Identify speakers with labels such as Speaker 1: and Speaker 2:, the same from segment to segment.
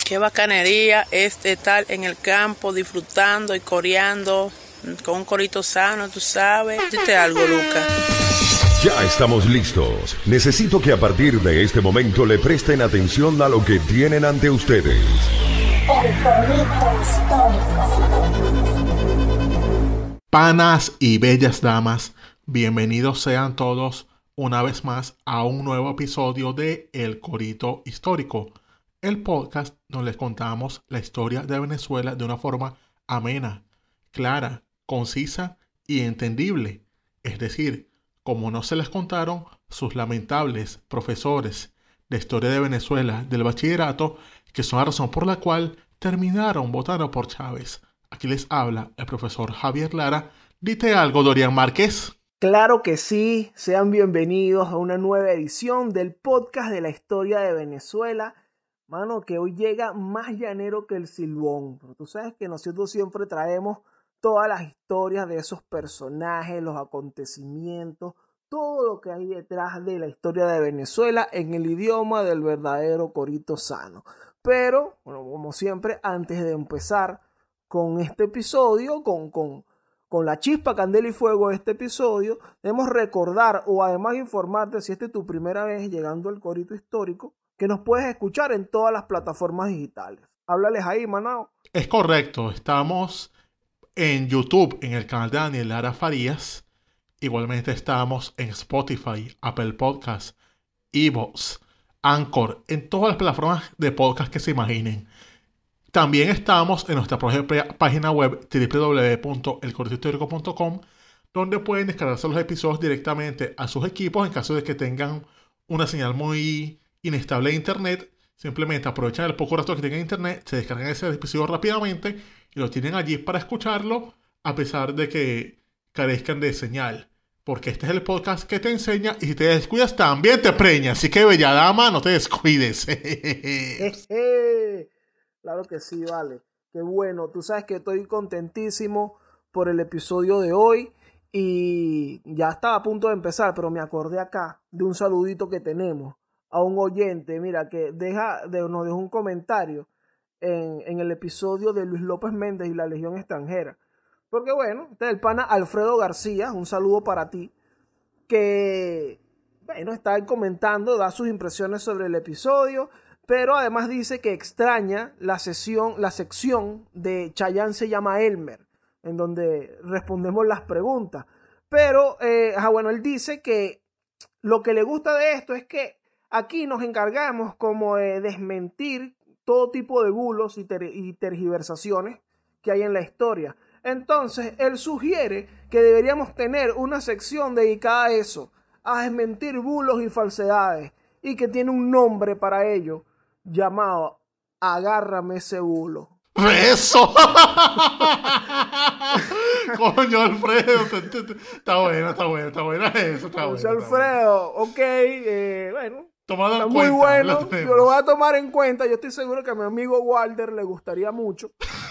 Speaker 1: Qué bacanería es estar en el campo disfrutando y coreando con un corito sano, tú sabes. Dite algo, Lucas.
Speaker 2: Ya estamos listos. Necesito que a partir de este momento le presten atención a lo que tienen ante ustedes.
Speaker 3: El corito histórico.
Speaker 4: Panas y bellas damas, bienvenidos sean todos una vez más a un nuevo episodio de El Corito Histórico, el podcast donde les contamos la historia de Venezuela de una forma amena, clara, concisa y entendible. Es decir, como no se les contaron sus lamentables profesores de historia de Venezuela del bachillerato, que son la razón por la cual terminaron votando por Chávez. Aquí les habla el profesor Javier Lara. Dite algo, Dorian Márquez.
Speaker 5: Claro que sí, sean bienvenidos a una nueva edición del podcast de la historia de Venezuela. Mano, que hoy llega más llanero que el silbón. Pero tú sabes que nosotros siempre traemos todas las historias de esos personajes, los acontecimientos, todo lo que hay detrás de la historia de Venezuela en el idioma del verdadero corito sano. Pero, bueno, como siempre, antes de empezar con este episodio, con la chispa, candela y fuego de este episodio, debemos recordar o además informarte, si esta es tu primera vez llegando al corito histórico, que nos puedes escuchar en todas las plataformas digitales. Háblales ahí, Manao.
Speaker 4: Es correcto, estamos en YouTube, en el canal de Daniel Lara Farías. Igualmente estamos en Spotify, Apple Podcasts, iVoox, Anchor, en todas las plataformas de podcast que se imaginen. También estamos en nuestra propia página web www.elcoritohistórico.com, donde pueden descargarse los episodios directamente a sus equipos en caso de que tengan una señal muy inestable de internet. Simplemente aprovechan el poco rato que tengan internet, se descargan ese episodio rápidamente y lo tienen allí para escucharlo a pesar de que carezcan de señal. Porque este es el podcast que te enseña y si te descuidas también te preña. Así que, bella dama, no te descuides.
Speaker 5: Claro que sí, vale. Qué bueno. Tú sabes que estoy contentísimo por el episodio de hoy. Y ya estaba a punto de empezar, pero me acordé acá de un saludito que tenemos a un oyente, mira, que nos dejó un comentario en el episodio de Luis López Méndez y la Legión Extranjera. Porque bueno, este es el pana Alfredo García, un saludo para ti, que bueno, está ahí comentando, da sus impresiones sobre el episodio, pero además dice que extraña la sección de Chayanne se llama Elmer, en donde respondemos las preguntas. Pero, bueno, él dice que lo que le gusta de esto es que aquí nos encargamos como de desmentir todo tipo de bulos y tergiversaciones que hay en la historia. Entonces, él sugiere que deberíamos tener una sección dedicada a eso, a desmentir bulos y falsedades, y que tiene un nombre para ello, llamado Agárrame ese bulo.
Speaker 4: ¡Eso! Coño, Alfredo, está buena eso, está bueno.
Speaker 5: Alfredo, ok, bueno,
Speaker 4: tomado
Speaker 5: está
Speaker 4: en
Speaker 5: muy
Speaker 4: cuenta,
Speaker 5: bueno, yo lo voy a tomar en cuenta, yo estoy seguro que a mi amigo Walter le gustaría mucho.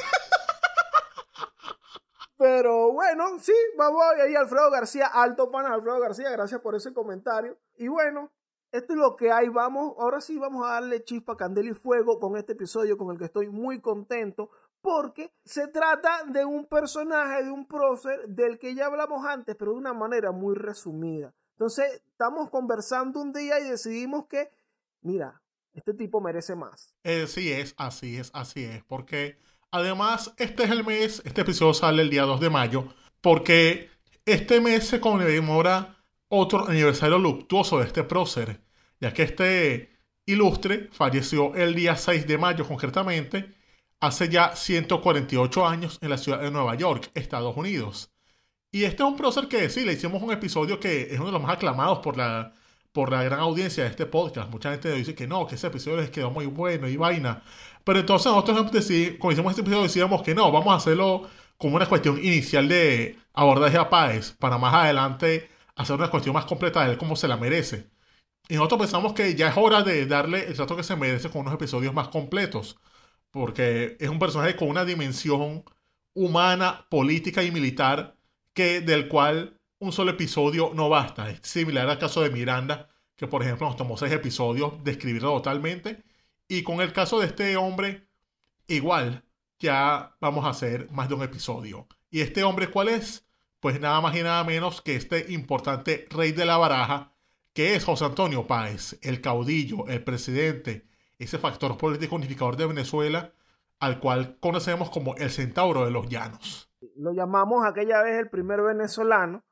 Speaker 5: Pero bueno, sí, vamos ahí, Alfredo García, alto pana Alfredo García, gracias por ese comentario. Y bueno, esto es lo que hay, ahora sí vamos a darle chispa, candela y fuego con este episodio con el que estoy muy contento, porque se trata de un personaje, de un prócer del que ya hablamos antes, pero de una manera muy resumida. Entonces, estamos conversando un día y decidimos que, mira, este tipo merece más.
Speaker 4: Sí, así es, porque además este es el mes, este episodio sale el día 2 de mayo, porque este mes se conmemora otro aniversario luctuoso de este prócer, ya que este ilustre falleció el día 6 de mayo concretamente, hace ya 148 años en la ciudad de Nueva York, Estados Unidos. Y este es un prócer que sí, le hicimos un episodio que es uno de los más aclamados por la gran audiencia de este podcast. Mucha gente dice que no, que ese episodio les quedó muy bueno y vaina. Pero entonces nosotros cuando hicimos este episodio decíamos que no, vamos a hacerlo como una cuestión inicial de abordaje a Páez, para más adelante hacer una cuestión más completa de él como se la merece. Y nosotros pensamos que ya es hora de darle el trato que se merece con unos episodios más completos, porque es un personaje con una dimensión humana, política y militar del cual un solo episodio no basta. Es similar al caso de Miranda, que por ejemplo nos tomó 6 episodios de escribirlo totalmente, Y con el caso de este hombre, igual, ya vamos a hacer más de un episodio. ¿Y este hombre cuál es? Pues nada más y nada menos que este importante rey de la baraja, que es José Antonio Páez, el caudillo, el presidente, ese factor político unificador de Venezuela, al cual conocemos como el Centauro de los Llanos.
Speaker 5: Lo llamamos aquella vez el primer venezolano,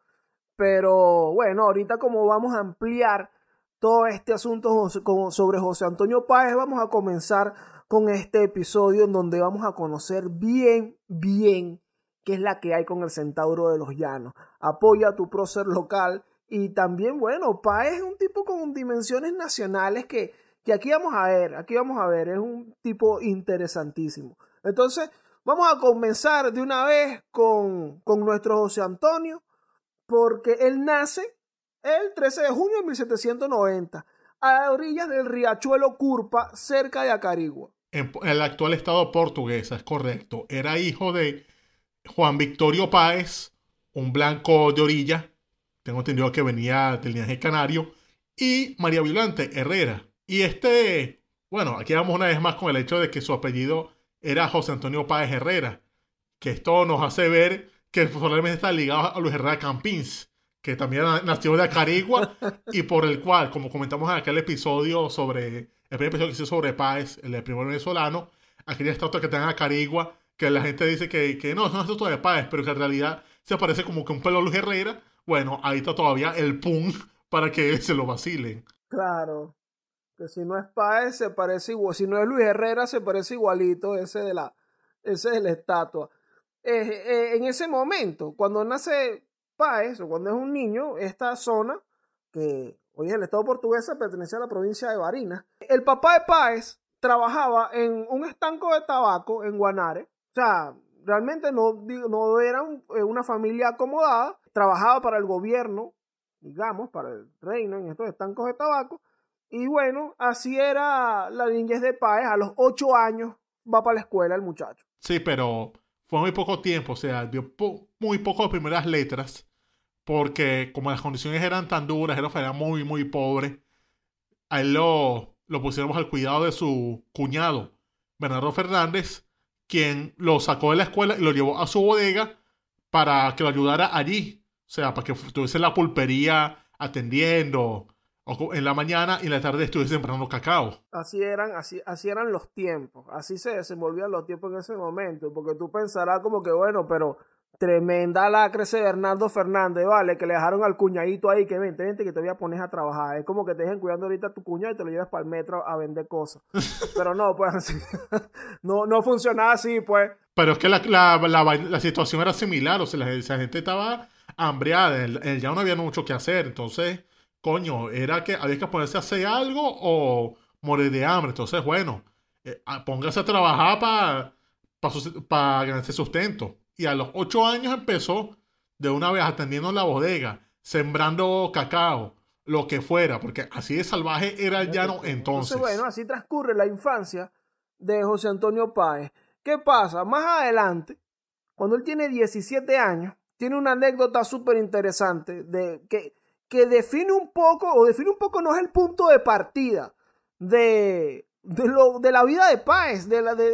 Speaker 5: pero bueno, ahorita como vamos a ampliar todo este asunto sobre José Antonio Páez, vamos a comenzar con este episodio en donde vamos a conocer bien qué es la que hay con el Centauro de los Llanos. Apoya a tu prócer local y también, bueno, Páez es un tipo con dimensiones nacionales que aquí vamos a ver, es un tipo interesantísimo. Entonces, vamos a comenzar de una vez con nuestro José Antonio, porque él nace el 13 de junio de 1790, a orillas del riachuelo Curpa, cerca de Acarigua.
Speaker 4: En el actual estado portuguesa, es correcto. Era hijo de Juan Victorio Páez, un blanco de orilla, tengo entendido que venía del linaje canario, y María Violante Herrera. Y bueno, aquí vamos una vez más con el hecho de que su apellido era José Antonio Páez Herrera, que esto nos hace ver que probablemente está ligado a Luis Herrera Campins, que también nació de Acarigua y por el cual, como comentamos en aquel episodio el primer episodio que hice sobre Páez, el primer venezolano, aquella estatua que está en Acarigua, que la gente dice que no, es una estatua de Páez, pero que en realidad se parece como que un pelo a Luis Herrera. Bueno, ahí está todavía el pun para que se lo vacilen.
Speaker 5: Claro, que si no es Páez se parece igual, si no es Luis Herrera se parece igualito ese de la estatua. En ese momento, cuando nace Páez o cuando es un niño, esta zona, que hoy es el estado portugués, pertenece a la provincia de Barinas. El papá de Páez trabajaba en un estanco de tabaco en Guanare. O sea, realmente no era una familia acomodada. Trabajaba para el gobierno, digamos, para el reino en estos estancos de tabaco. Y bueno, así era la niñez de Páez. A los 8 años va para la escuela el muchacho.
Speaker 4: Sí, pero fue muy poco tiempo, o sea, dio muy poco de primeras letras, porque como las condiciones eran tan duras, era muy pobre, a él lo pusiéramos al cuidado de su cuñado, Bernardo Fernández, quien lo sacó de la escuela y lo llevó a su bodega para que lo ayudara allí, o sea, para que estuviese en la pulpería atendiendo, o en la mañana y en la tarde estuviese sembrando cacao.
Speaker 5: Así eran los tiempos, así se desenvolvían los tiempos en ese momento, porque tú pensarás como que bueno, pero tremenda lacre ese Bernardo Fernández, vale, que le dejaron al cuñadito ahí, que vente que te voy a poner a trabajar, es como que te dejen cuidando ahorita a tu cuñado y te lo llevas para el metro a vender cosas, pero no, pues así, no funcionaba así, pues.
Speaker 4: Pero es que la situación era similar, o sea, la gente estaba hambreada, ya no había mucho que hacer, entonces coño, era que había que ponerse a hacer algo o morir de hambre. Entonces, bueno, póngase a trabajar para ganarse sustento. Y a los 8 años empezó de una vez atendiendo la bodega, sembrando cacao, lo que fuera, porque así de salvaje era el llano entonces.
Speaker 5: Bueno, así transcurre la infancia de José Antonio Páez. ¿Qué pasa? Más adelante, cuando él tiene 17 años, tiene una anécdota súper interesante de que define un poco no es el punto de partida de la vida de Páez,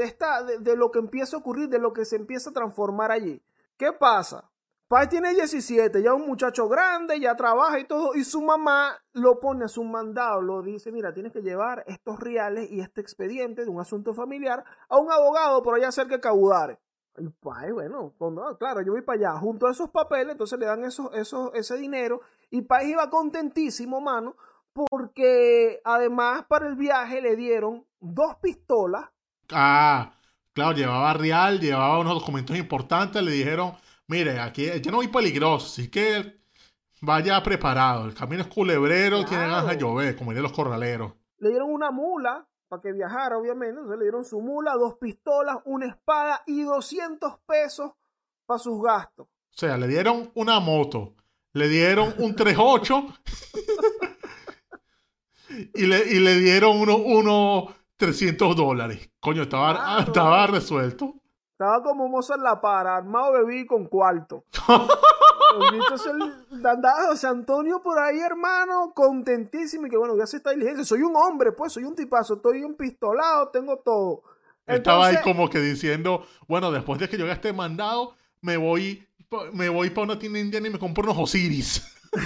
Speaker 5: de lo que empieza a ocurrir, de lo que se empieza a transformar allí. ¿Qué pasa? Páez tiene 17, ya un muchacho grande, ya trabaja y todo, y su mamá lo pone a su mandado, lo dice, mira, tienes que llevar estos reales y este expediente de un asunto familiar a un abogado por allá cerca de Caudare. El Páez, bueno, claro, yo voy para allá, junto a esos papeles, entonces le dan ese dinero, y Páez iba contentísimo, mano, porque además para el viaje le dieron 2 pistolas.
Speaker 4: Ah, claro, llevaba real, llevaba unos documentos importantes, le dijeron, mire, aquí ya no hay peligroso, así que vaya preparado, el camino es culebrero, claro. Tiene ganas de llover, como dirían los corraleros.
Speaker 5: Le dieron una mula para que viajara, obviamente, entonces le dieron su mula, 2 pistolas, una espada y 200 pesos para sus gastos.
Speaker 4: O sea, le dieron una moto, le dieron un 38 y le dieron unos $300. Coño, estaba resuelto.
Speaker 5: Estaba como Mozart La Para, armado de bebi con cuarto. El bicho andaba José Antonio por ahí, hermano, contentísimo y que bueno, ya se está diligencia. Soy un hombre, pues, soy un tipazo, estoy empistolado, tengo todo.
Speaker 4: Estaba ahí como que diciendo, bueno, después de que yo haga este mandado, me voy para una tienda indiana y me compro unos Osiris.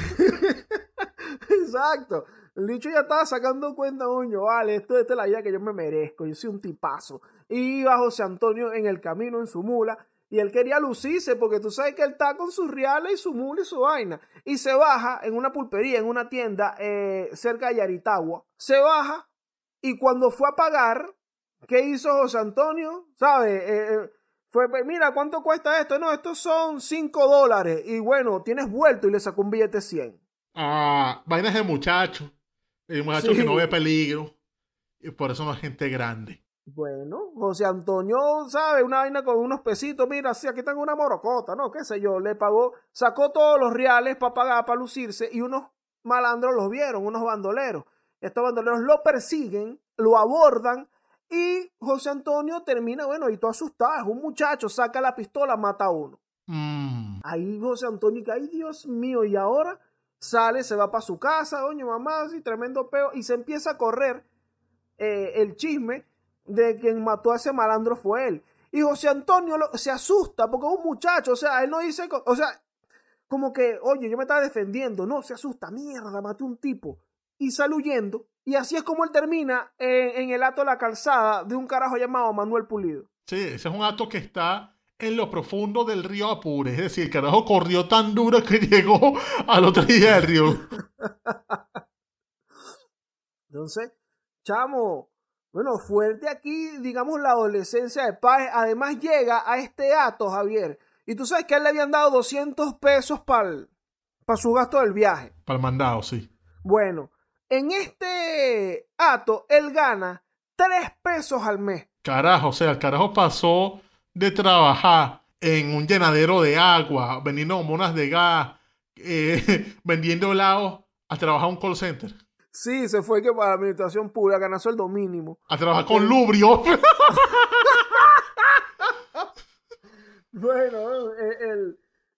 Speaker 5: Exacto. El dicho ya estaba sacando cuenta, coño, vale, esta es la vida que yo me merezco, yo soy un tipazo. Y iba José Antonio en el camino, en su mula, y él quería lucirse, porque tú sabes que él está con sus reales y su mula y su vaina. Y se baja en una pulpería, en una tienda cerca de Yaritagua. Se baja, y cuando fue a pagar, ¿qué hizo José Antonio? ¿Sabes? Fue, mira, ¿cuánto cuesta esto? No, estos son $5. Y bueno, tienes vuelto, y le sacó un billete 100.
Speaker 4: Ah, vainas de muchacho. El muchacho
Speaker 5: Sí.
Speaker 4: que no ve peligro. Y por eso no es gente grande.
Speaker 5: Bueno, José Antonio, ¿sabe? Una vaina con unos pesitos, mira, sí, aquí tengo una morocota, ¿no? Qué sé yo, le pagó, sacó todos los reales para pagar, para lucirse, y unos malandros los vieron, unos bandoleros. Estos bandoleros lo persiguen, lo abordan, y José Antonio termina, bueno, y todo asustado, es un muchacho, saca la pistola, mata a uno. Ahí José Antonio, que ay, Dios mío, y ahora sale, se va para su casa, oye, mamá, sí, tremendo peo, y se empieza a correr el chisme de quien mató a ese malandro fue él. Y José Antonio se asusta porque es un muchacho, o sea, él no dice, o sea, como que, oye, yo me estaba defendiendo, no, se asusta, mierda, maté a un tipo, y sale huyendo, y así es como él termina en el Hato de la Calzada de un carajo llamado Manuel Pulido.
Speaker 4: Sí, ese es un acto que está en lo profundo del río Apure. Es decir, el carajo corrió tan duro que llegó al otro día del río.
Speaker 5: Entonces, chamo, bueno, fuerte aquí, digamos, la adolescencia de Páez. Además llega a este Hato, Javier. Y tú sabes que a él le habían dado $200 para su gasto del viaje.
Speaker 4: Para el mandado, sí.
Speaker 5: Bueno, en este Hato, él gana $3 al mes.
Speaker 4: Carajo, o sea, el carajo pasó de trabajar en un llenadero de agua, vendiendo bombonas de gas, vendiendo helados, a trabajar en un call center.
Speaker 5: Sí, se fue que para la administración pública ganó sueldo mínimo.
Speaker 4: A trabajar con Lubrio.
Speaker 5: Bueno, él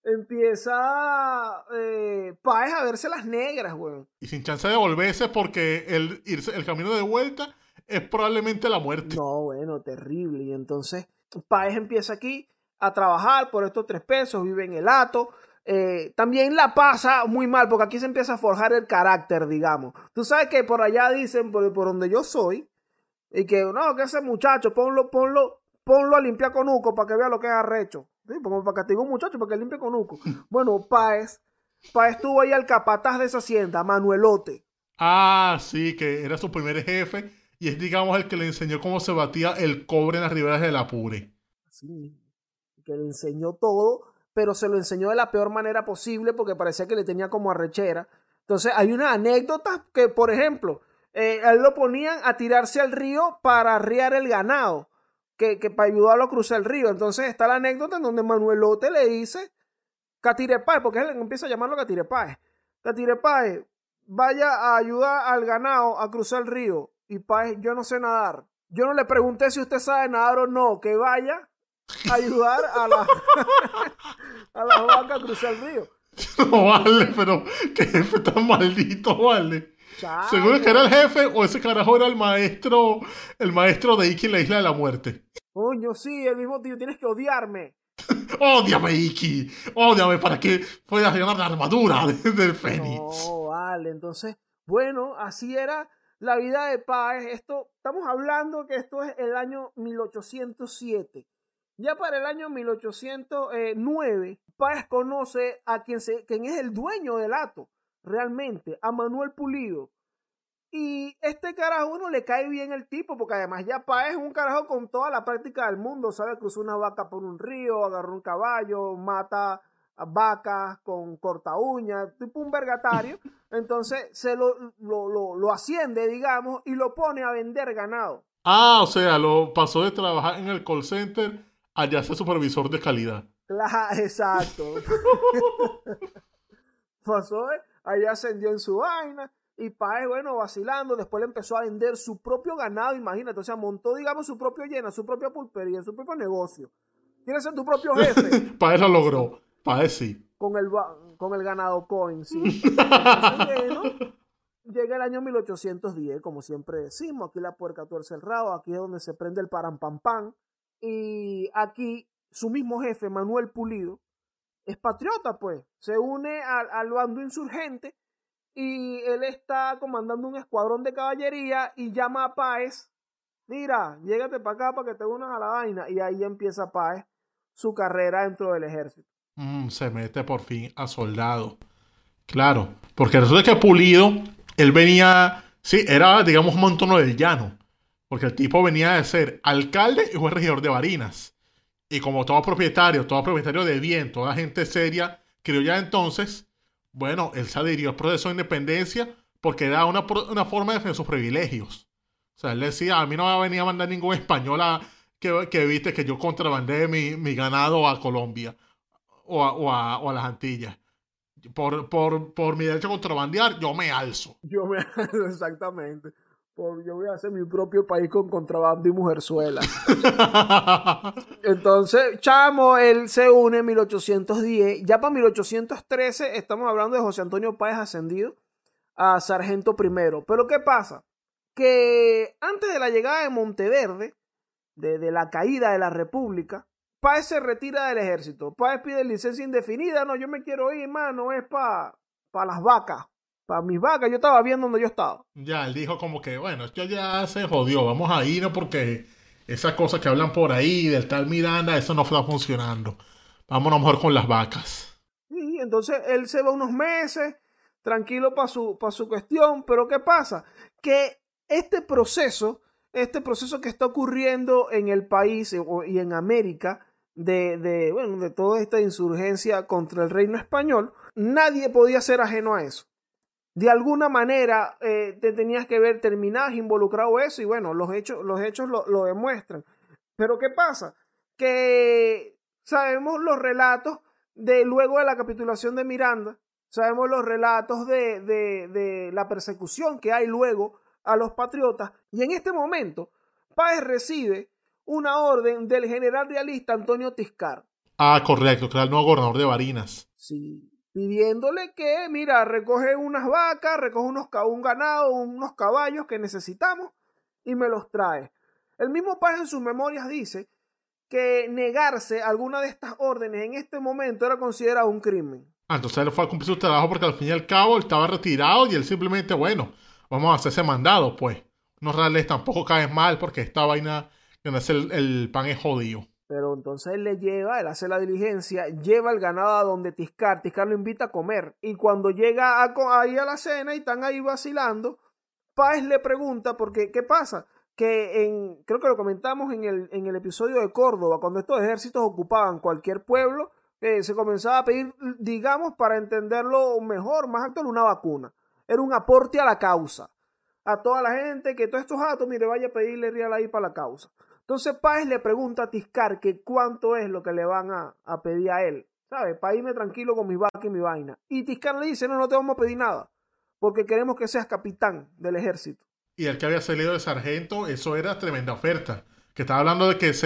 Speaker 5: empieza Páez a verse las negras, weón.
Speaker 4: Y sin chance de volverse porque el camino de vuelta es probablemente la muerte.
Speaker 5: No, bueno, terrible. Y entonces Páez empieza aquí a trabajar por estos $3, vive en el Hato. También la pasa muy mal porque aquí se empieza a forjar el carácter, digamos. Tú sabes que por allá dicen, por donde yo soy, y que no, que ese muchacho, ponlo a limpiar con Uco para que vea lo que es arrecho. ¿Sí? Como para castigar a un muchacho para que limpie con Uco. Bueno, Páez tuvo ahí al capataz de esa hacienda, Manuelote.
Speaker 4: Ah, sí, que era su primer jefe y es, digamos, el que le enseñó cómo se batía el cobre en las riberas del Apure.
Speaker 5: Así mismo. Que le enseñó todo, pero se lo enseñó de la peor manera posible porque parecía que le tenía como arrechera. Entonces hay una anécdota que, por ejemplo, a él lo ponían a tirarse al río para arriar el ganado, que para ayudarlo a cruzar el río. Entonces está la anécdota en donde Manuelote le dice, Catirepáez, porque él empieza a llamarlo Catirepáez. Catirepáez, vaya a ayudar al ganado a cruzar el río. Y Páez, yo no sé nadar. Yo no le pregunté si usted sabe nadar o no, que vaya a ayudar a la vaca a cruzar el río.
Speaker 4: No vale, pero qué jefe tan maldito, vale.
Speaker 5: Chale.
Speaker 4: ¿Seguro que era el jefe o ese carajo era el maestro de Iki en la Isla de la Muerte?
Speaker 5: Coño, sí, el mismo tío, tienes que odiarme.
Speaker 4: Ódiame, Iki. Ódiame para que puedas ganar la armadura del Fénix.
Speaker 5: No, vale, entonces, bueno, así era la vida de Páez. Estamos hablando que esto es el año 1807. Ya para el año 1809, Páez conoce a quien es el dueño del Hato, realmente, a Manuel Pulido. Y este carajo, uno le cae bien el tipo, porque además ya Páez es un carajo con toda la práctica del mundo, sabe cruzar una vaca por un río, agarró un caballo, mata a vacas con corta uña, tipo un vergatario. Entonces se lo asciende, digamos, y lo pone a vender ganado.
Speaker 4: Ah, o sea, lo pasó de trabajar en el call center allá a ser supervisor de calidad.
Speaker 5: Claro, exacto. Pasó, allá ascendió en su vaina. Y Páez, bueno, vacilando, después le empezó a vender su propio ganado, imagínate, o sea, montó, digamos, su propio llena, su propia pulpería, su propio negocio. ¿Quieres ser tu propio jefe?
Speaker 4: Páez lo logró, Páez sí.
Speaker 5: con el ganado coin, sí. Entonces, bueno, llega el año 1810, como siempre decimos, aquí la puerca tuerce el rabo, aquí es donde se prende el parampampán, y aquí su mismo jefe, Manuel Pulido, es patriota, pues, se une al bando insurgente, y él está comandando un escuadrón de caballería, y llama a Páez, mira, llégate para acá para que te unas a la vaina, y ahí empieza Páez su carrera dentro del ejército.
Speaker 4: Se mete por fin a soldado. Claro, porque resulta que Pulido, él venía, sí, era, digamos, un montono del llano, porque el tipo venía de ser alcalde y fue regidor de Barinas. Y como todo propietario de bien, toda gente seria, criolla entonces, bueno, él se adhirió al proceso de independencia porque era una forma de defender sus privilegios. O sea, él decía, a mí no me va a venir a mandar ningún español que viste que yo contrabandee mi ganado a Colombia o a las Antillas. Por mi derecho a contrabandear, yo me alzo.
Speaker 5: Exactamente. Yo voy a hacer mi propio país con contrabando y mujerzuelas. Entonces, chamo, él se une en 1810. Ya para 1813 estamos hablando de José Antonio Páez ascendido a sargento primero. Pero ¿qué pasa? Que antes de la llegada de Monteverde, de la caída de la República, Páez se retira del ejército. Páez pide licencia indefinida. No, yo me quiero ir, mano, es para las vacas. Para mis vacas, yo estaba bien donde yo estaba.
Speaker 4: Ya, él dijo como que, bueno, esto ya se jodió, vamos a irnos porque esas cosas que hablan por ahí del tal Miranda, eso no está funcionando. Vámonos mejor con las vacas.
Speaker 5: Sí, entonces él se va unos meses, tranquilo para su cuestión, pero ¿qué pasa? Que este proceso que está ocurriendo en el país y en América, de toda esta insurgencia contra el reino español, nadie podía ser ajeno a eso. De alguna manera te tenías que ver, terminás involucrado en eso, y bueno, los hechos lo demuestran. Pero ¿qué pasa? Que sabemos los relatos de luego de la capitulación de Miranda, sabemos los relatos de la persecución que hay luego a los patriotas, y en este momento Páez recibe una orden del general realista Antonio Tiscar.
Speaker 4: Ah, correcto, que era el nuevo gobernador de Barinas.
Speaker 5: Sí. Pidiéndole que, mira, recoge unas vacas, recoge un ganado, unos caballos que necesitamos y me los trae. El mismo Páez en sus memorias dice que negarse a alguna de estas órdenes en este momento era considerado un crimen.
Speaker 4: Entonces él fue a cumplir su trabajo porque al fin y al cabo él estaba retirado y él simplemente, bueno, vamos a hacer ese mandado, pues. Unos reales tampoco caen mal porque esta vaina, el pan es jodido.
Speaker 5: Pero entonces él hace la diligencia, lleva el ganado a donde Tiscar lo invita a comer. Y cuando llega ahí a la cena y están ahí vacilando, Páez le pregunta, porque ¿qué pasa? Que creo que lo comentamos en el episodio de Córdoba, cuando estos ejércitos ocupaban cualquier pueblo, se comenzaba a pedir, digamos, para entenderlo mejor, más actual, una vacuna. Era un aporte a la causa. A toda la gente, que todos estos datos, mire, vaya a pedirle real ahí para la causa. Entonces Páez le pregunta a Tiscar que cuánto es lo que le van a pedir a él, ¿sabes? Para irme tranquilo con mi vaca y mi vaina. Y Tiscar le dice, no te vamos a pedir nada, porque queremos que seas capitán del ejército.
Speaker 4: Y el que había salido de sargento, eso era tremenda oferta. Que estaba hablando de que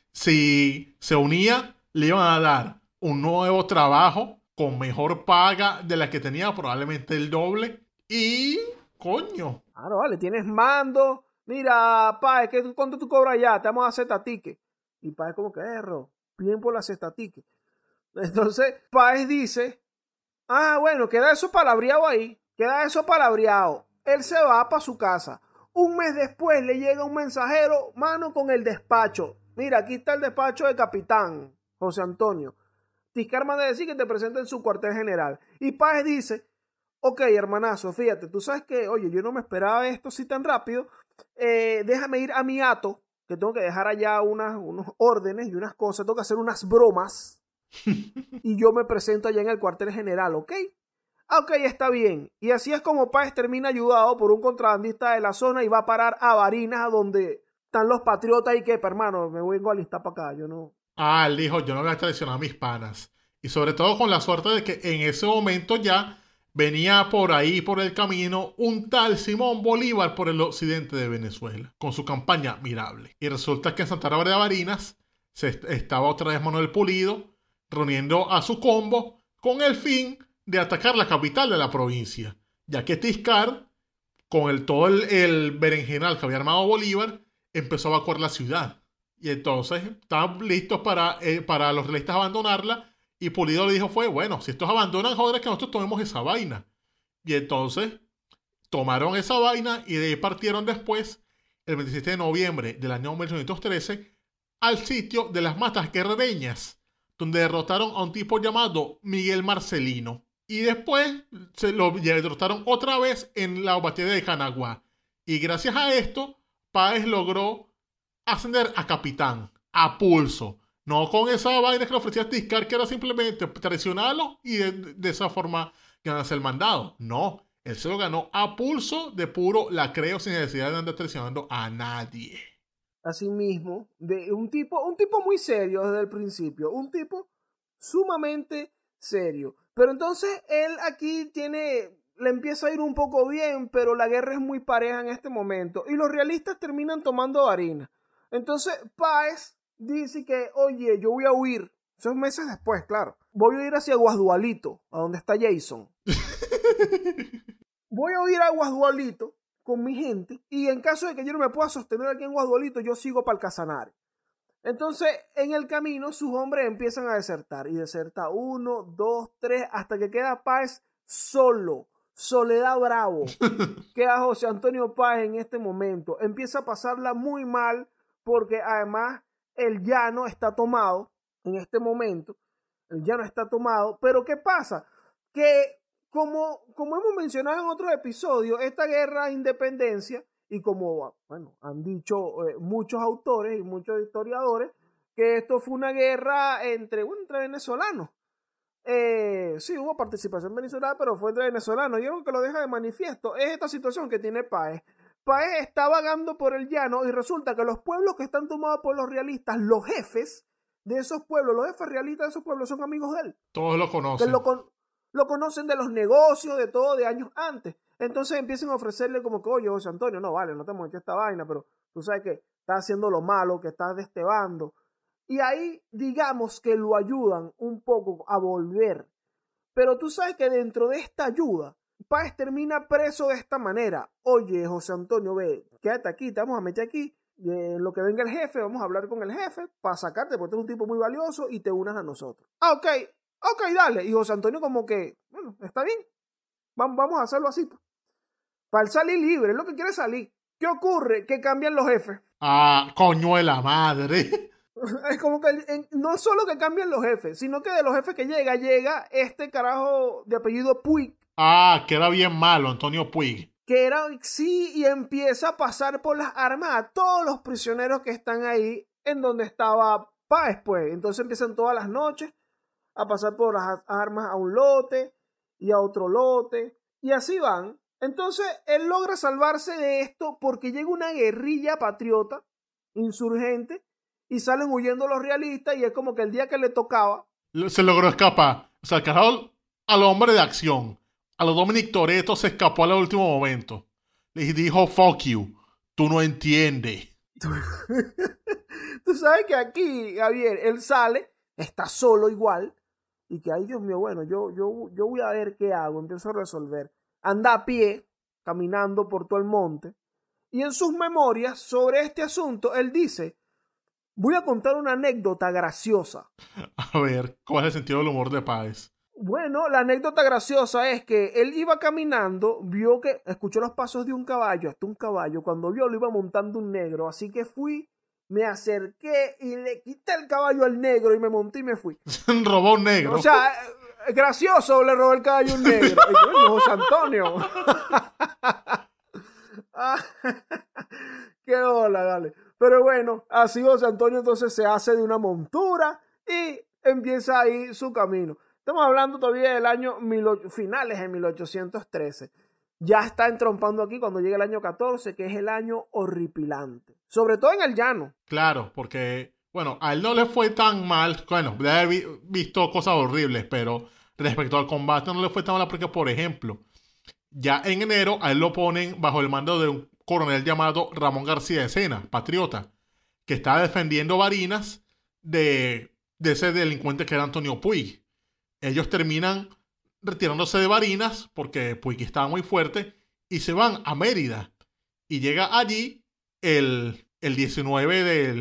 Speaker 4: si se unía, le iban a dar un nuevo trabajo con mejor paga de la que tenía, probablemente el doble. Y, coño.
Speaker 5: Claro, vale, tienes mando. Mira, Páez, ¿cuánto tú cobras ya? Te vamos a hacer tatique. Y Páez como que, bien por la cestatique. Entonces, Páez dice, bueno, queda eso palabreado ahí. Él se va para su casa. Un mes después le llega un mensajero, mano, con el despacho. Mira, aquí está el despacho del capitán José Antonio. Tiscar manda a decir que te presenta en su cuartel general. Y Páez dice, ok, hermanazo, fíjate, tú sabes que, oye, yo no me esperaba esto así tan rápido. Déjame ir a mi hato, que tengo que dejar allá unos órdenes y unas cosas, tengo que hacer unas bromas y yo me presento allá en el cuartel general, ¿ok? Ok, está bien. Y así es como Páez termina ayudado por un contrabandista de la zona y va a parar a Barinas, a donde están los patriotas y que, hermano, me vengo a alistar para acá, yo no.
Speaker 4: Él dijo, yo no voy a traicionar a mis panas. Y sobre todo con la suerte de que en ese momento ya venía por ahí, por el camino, un tal Simón Bolívar por el occidente de Venezuela, con su campaña admirable. Y resulta que en Santa Bárbara de Barinas estaba otra vez Manuel Pulido, reuniendo a su combo con el fin de atacar la capital de la provincia, ya que Tiscar, con todo el berenjenal que había armado Bolívar, empezó a evacuar la ciudad. Y entonces estaban listos para los realistas abandonarla, y Pulido le dijo bueno, si estos abandonan, joder, es que nosotros tomemos esa vaina. Y entonces tomaron esa vaina y de ahí partieron después, el 27 de noviembre del año 1813, al sitio de las Matas Guerrereñas, donde derrotaron a un tipo llamado Miguel Marcelino. Y después se lo derrotaron otra vez en la batalla de Canaguá. Y gracias a esto, Páez logró ascender a capitán, a pulso. No con esa vaina que le ofrecía Tiscar, que era simplemente traicionarlo y de esa forma ganarse el mandado. No, él se lo ganó a pulso de puro lacreo sin necesidad de andar traicionando a nadie.
Speaker 5: Asimismo, de un tipo muy serio desde el principio, un tipo sumamente serio. Pero entonces él aquí le empieza a ir un poco bien, pero la guerra es muy pareja en este momento y los realistas terminan tomando harina. Entonces Páez dice que, oye, yo voy a huir. Esos meses después, claro. Voy a ir hacia Guasdualito, a donde está Jason. Voy a ir a Guasdualito con mi gente y en caso de que yo no me pueda sostener aquí en Guasdualito, yo sigo para el Casanare. Entonces, en el camino, sus hombres empiezan a desertar. Y deserta 1, 2, 3, hasta que queda Páez solo. Soledad Bravo. Queda José Antonio Páez en este momento. Empieza a pasarla muy mal porque además el llano está tomado en este momento. El llano está tomado. Pero ¿qué pasa? Que como hemos mencionado en otros episodios, esta guerra de independencia, y como han dicho muchos autores y muchos historiadores, que esto fue una guerra entre venezolanos. Sí, hubo participación venezolana, pero fue entre venezolanos. Yo creo que lo deja de manifiesto es esta situación que tiene Páez. Páez está vagando por el llano y resulta que los pueblos que están tomados por los realistas, los jefes de esos pueblos, los jefes realistas de esos pueblos son amigos de él.
Speaker 4: Todos lo conocen.
Speaker 5: Lo conocen de los negocios, de todo, de años antes. Entonces empiezan a ofrecerle como que, oye, José Antonio, no vale, no te hemos hecho esta vaina, pero tú sabes que estás haciendo lo malo, que estás de este bando. Y ahí, digamos que lo ayudan un poco a volver. Pero tú sabes que dentro de esta ayuda, Páez termina preso de esta manera. Oye, José Antonio, ve, quédate aquí, te vamos a meter aquí. En lo que venga el jefe, vamos a hablar con el jefe para sacarte, porque tú eres un tipo muy valioso y te unas a nosotros. Ah, ok, dale. Y José Antonio como que, bueno, está bien. Vamos a hacerlo así. Para él salir libre, es lo que quiere salir. ¿Qué ocurre? Que cambian los jefes.
Speaker 4: Ah, coño de la madre.
Speaker 5: Es como que no es solo que cambian los jefes, sino que de los jefes que llega este carajo de apellido Puig.
Speaker 4: Ah, que era bien malo, Antonio Puig.
Speaker 5: Que era, sí, y empieza a pasar por las armas a todos los prisioneros que están ahí en donde estaba Páez, pues. Entonces empiezan todas las noches a pasar por las armas a un lote y a otro lote, y así van. Entonces él logra salvarse de esto porque llega una guerrilla patriota, insurgente, y salen huyendo los realistas, y es como que el día que le tocaba
Speaker 4: se logró escapar. O sea, el carajo al hombre de acción, a los Dominic Toretto, se escapó al último momento. Le dijo, fuck you, tú no entiendes.
Speaker 5: Tú sabes que aquí, Javier, él sale, está solo igual, y que, ay Dios mío, bueno, yo voy a ver qué hago, empiezo a resolver. Anda a pie, caminando por todo el monte, y en sus memorias sobre este asunto, él dice, voy a contar una anécdota graciosa.
Speaker 4: A ver, ¿cuál es el sentido del humor de Páez?
Speaker 5: Bueno, la anécdota graciosa es que él iba caminando, vio que, escuchó los pasos de un caballo, hasta un caballo, cuando vio lo iba montando un negro, así que fui, me acerqué y le quité el caballo al negro y me monté y me fui.
Speaker 4: Robó un negro.
Speaker 5: O sea, gracioso, le robó el caballo a un negro. Y yo, José Antonio. Qué hola, dale. Pero bueno, así José Antonio entonces se hace de una montura y empieza ahí su camino. Estamos hablando todavía del año finales de 1813. Ya está entrompando aquí cuando llega el año 14, que es el año horripilante. Sobre todo en el llano.
Speaker 4: Claro, porque, bueno, a él no le fue tan mal. Bueno, debe haber visto cosas horribles, pero respecto al combate no le fue tan mal porque, por ejemplo, ya en enero a él lo ponen bajo el mando de un coronel llamado Ramón García de Sena, patriota, que estaba defendiendo Barinas de ese delincuente que era Antonio Puig. ellos terminan retirándose de Barinas porque Puig estaba muy fuerte y se van a Mérida. Y llega allí el 19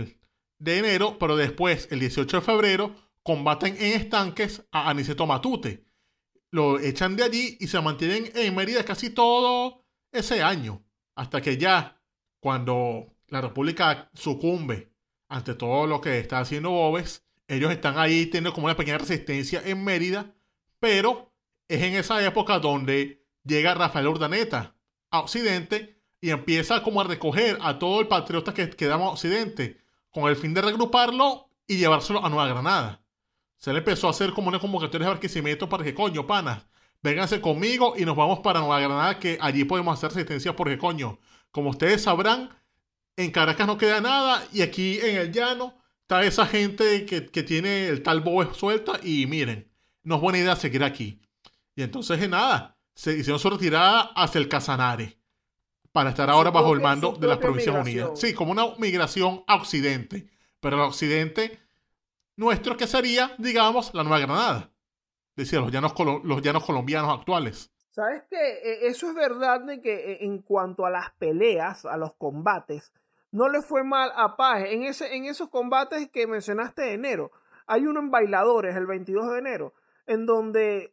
Speaker 4: de enero, pero después, el 18 de febrero, combaten en estanques a Aniceto Matute. Lo echan de allí y se mantienen en Mérida casi todo ese año. Hasta que ya, cuando la República sucumbe ante todo lo que está haciendo Boves, ellos están ahí teniendo como una pequeña resistencia en Mérida, pero es en esa época donde llega Rafael Urdaneta a Occidente y empieza como a recoger a todo el patriota que quedaba a Occidente con el fin de regruparlo y llevárselo a Nueva Granada. Se le empezó a hacer como una convocatoria de Barquisimeto para que, coño, panas, vénganse conmigo y nos vamos para Nueva Granada, que allí podemos hacer resistencia porque, coño, como ustedes sabrán, en Caracas no queda nada y aquí en el llano está esa gente que tiene el tal Boves suelta y miren, no es buena idea seguir aquí. Y entonces, nada, se hicieron su retirada hacia el Casanare para estar ahora bajo el mando de las Provincias Unidas. Sí, como una migración a Occidente, pero a Occidente nuestro que sería, digamos, la Nueva Granada. Decía, los llanos colombianos actuales.
Speaker 5: ¿Sabes qué? Eso es verdad de que en cuanto a las peleas, a los combates, no le fue mal a Páez. En esos combates que mencionaste de enero, hay uno en Bailadores, el 22 de enero, en donde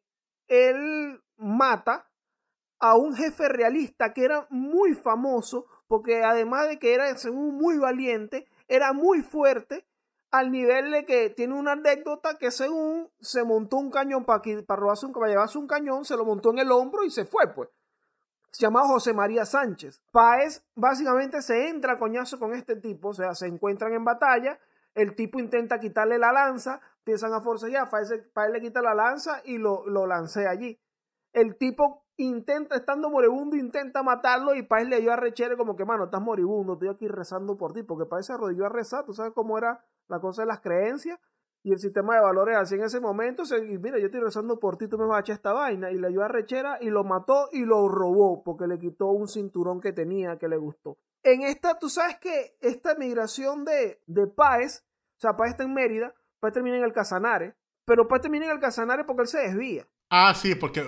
Speaker 5: él mata a un jefe realista que era muy famoso, porque además de que era según muy valiente, era muy fuerte, al nivel de que tiene una anécdota que según se montó un cañón para llevarse un cañón, se lo montó en el hombro y se fue, pues. Se llamaba José María Sánchez. Páez básicamente se entra a coñazo con este tipo, o sea, se encuentran en batalla, el tipo intenta quitarle la lanza, empiezan a forcejear, Páez le quita la lanza y lo lancea allí. El tipo intenta, estando moribundo, intenta matarlo y Páez le dio a rechera como que, mano, estás moribundo, estoy aquí rezando por ti, porque Páez se arrodilló a rezar, tú sabes cómo era la cosa de las creencias y el sistema de valores así en ese momento, y mira, yo estoy rezando por ti, tú me vas a echar esta vaina, y le dio a rechera y lo mató y lo robó, porque le quitó un cinturón que tenía que le gustó. En esta, tú sabes que esta migración de Páez, o sea, Páez está en Mérida, Páez termina en el Casanare, pero Páez termina en el Casanare porque él se desvía.
Speaker 4: Ah, sí, porque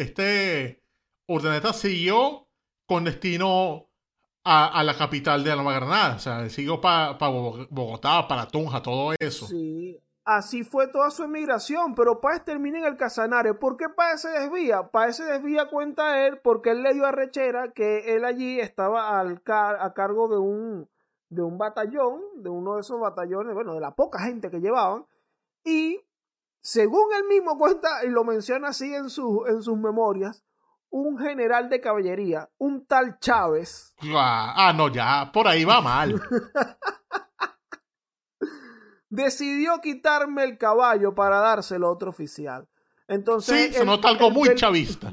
Speaker 4: Urdaneta siguió con destino a la capital de la Nueva Granada. O sea, siguió para Bogotá, para Tunja, todo eso.
Speaker 5: Sí, así fue toda su emigración, pero Páez termina en el Casanare. ¿Por qué Páez se desvía? Páez se desvía, cuenta él, porque él le dio a rechera que él allí estaba a cargo de un batallón, de uno de esos batallones, bueno, de la poca gente que llevaban, y según él mismo cuenta y lo menciona así en sus memorias, un general de caballería, un tal Chávez.
Speaker 4: No, ya, por ahí va mal.
Speaker 5: Decidió quitarme el caballo para dárselo a otro oficial. Entonces,
Speaker 4: sí, se nota algo muy chavista.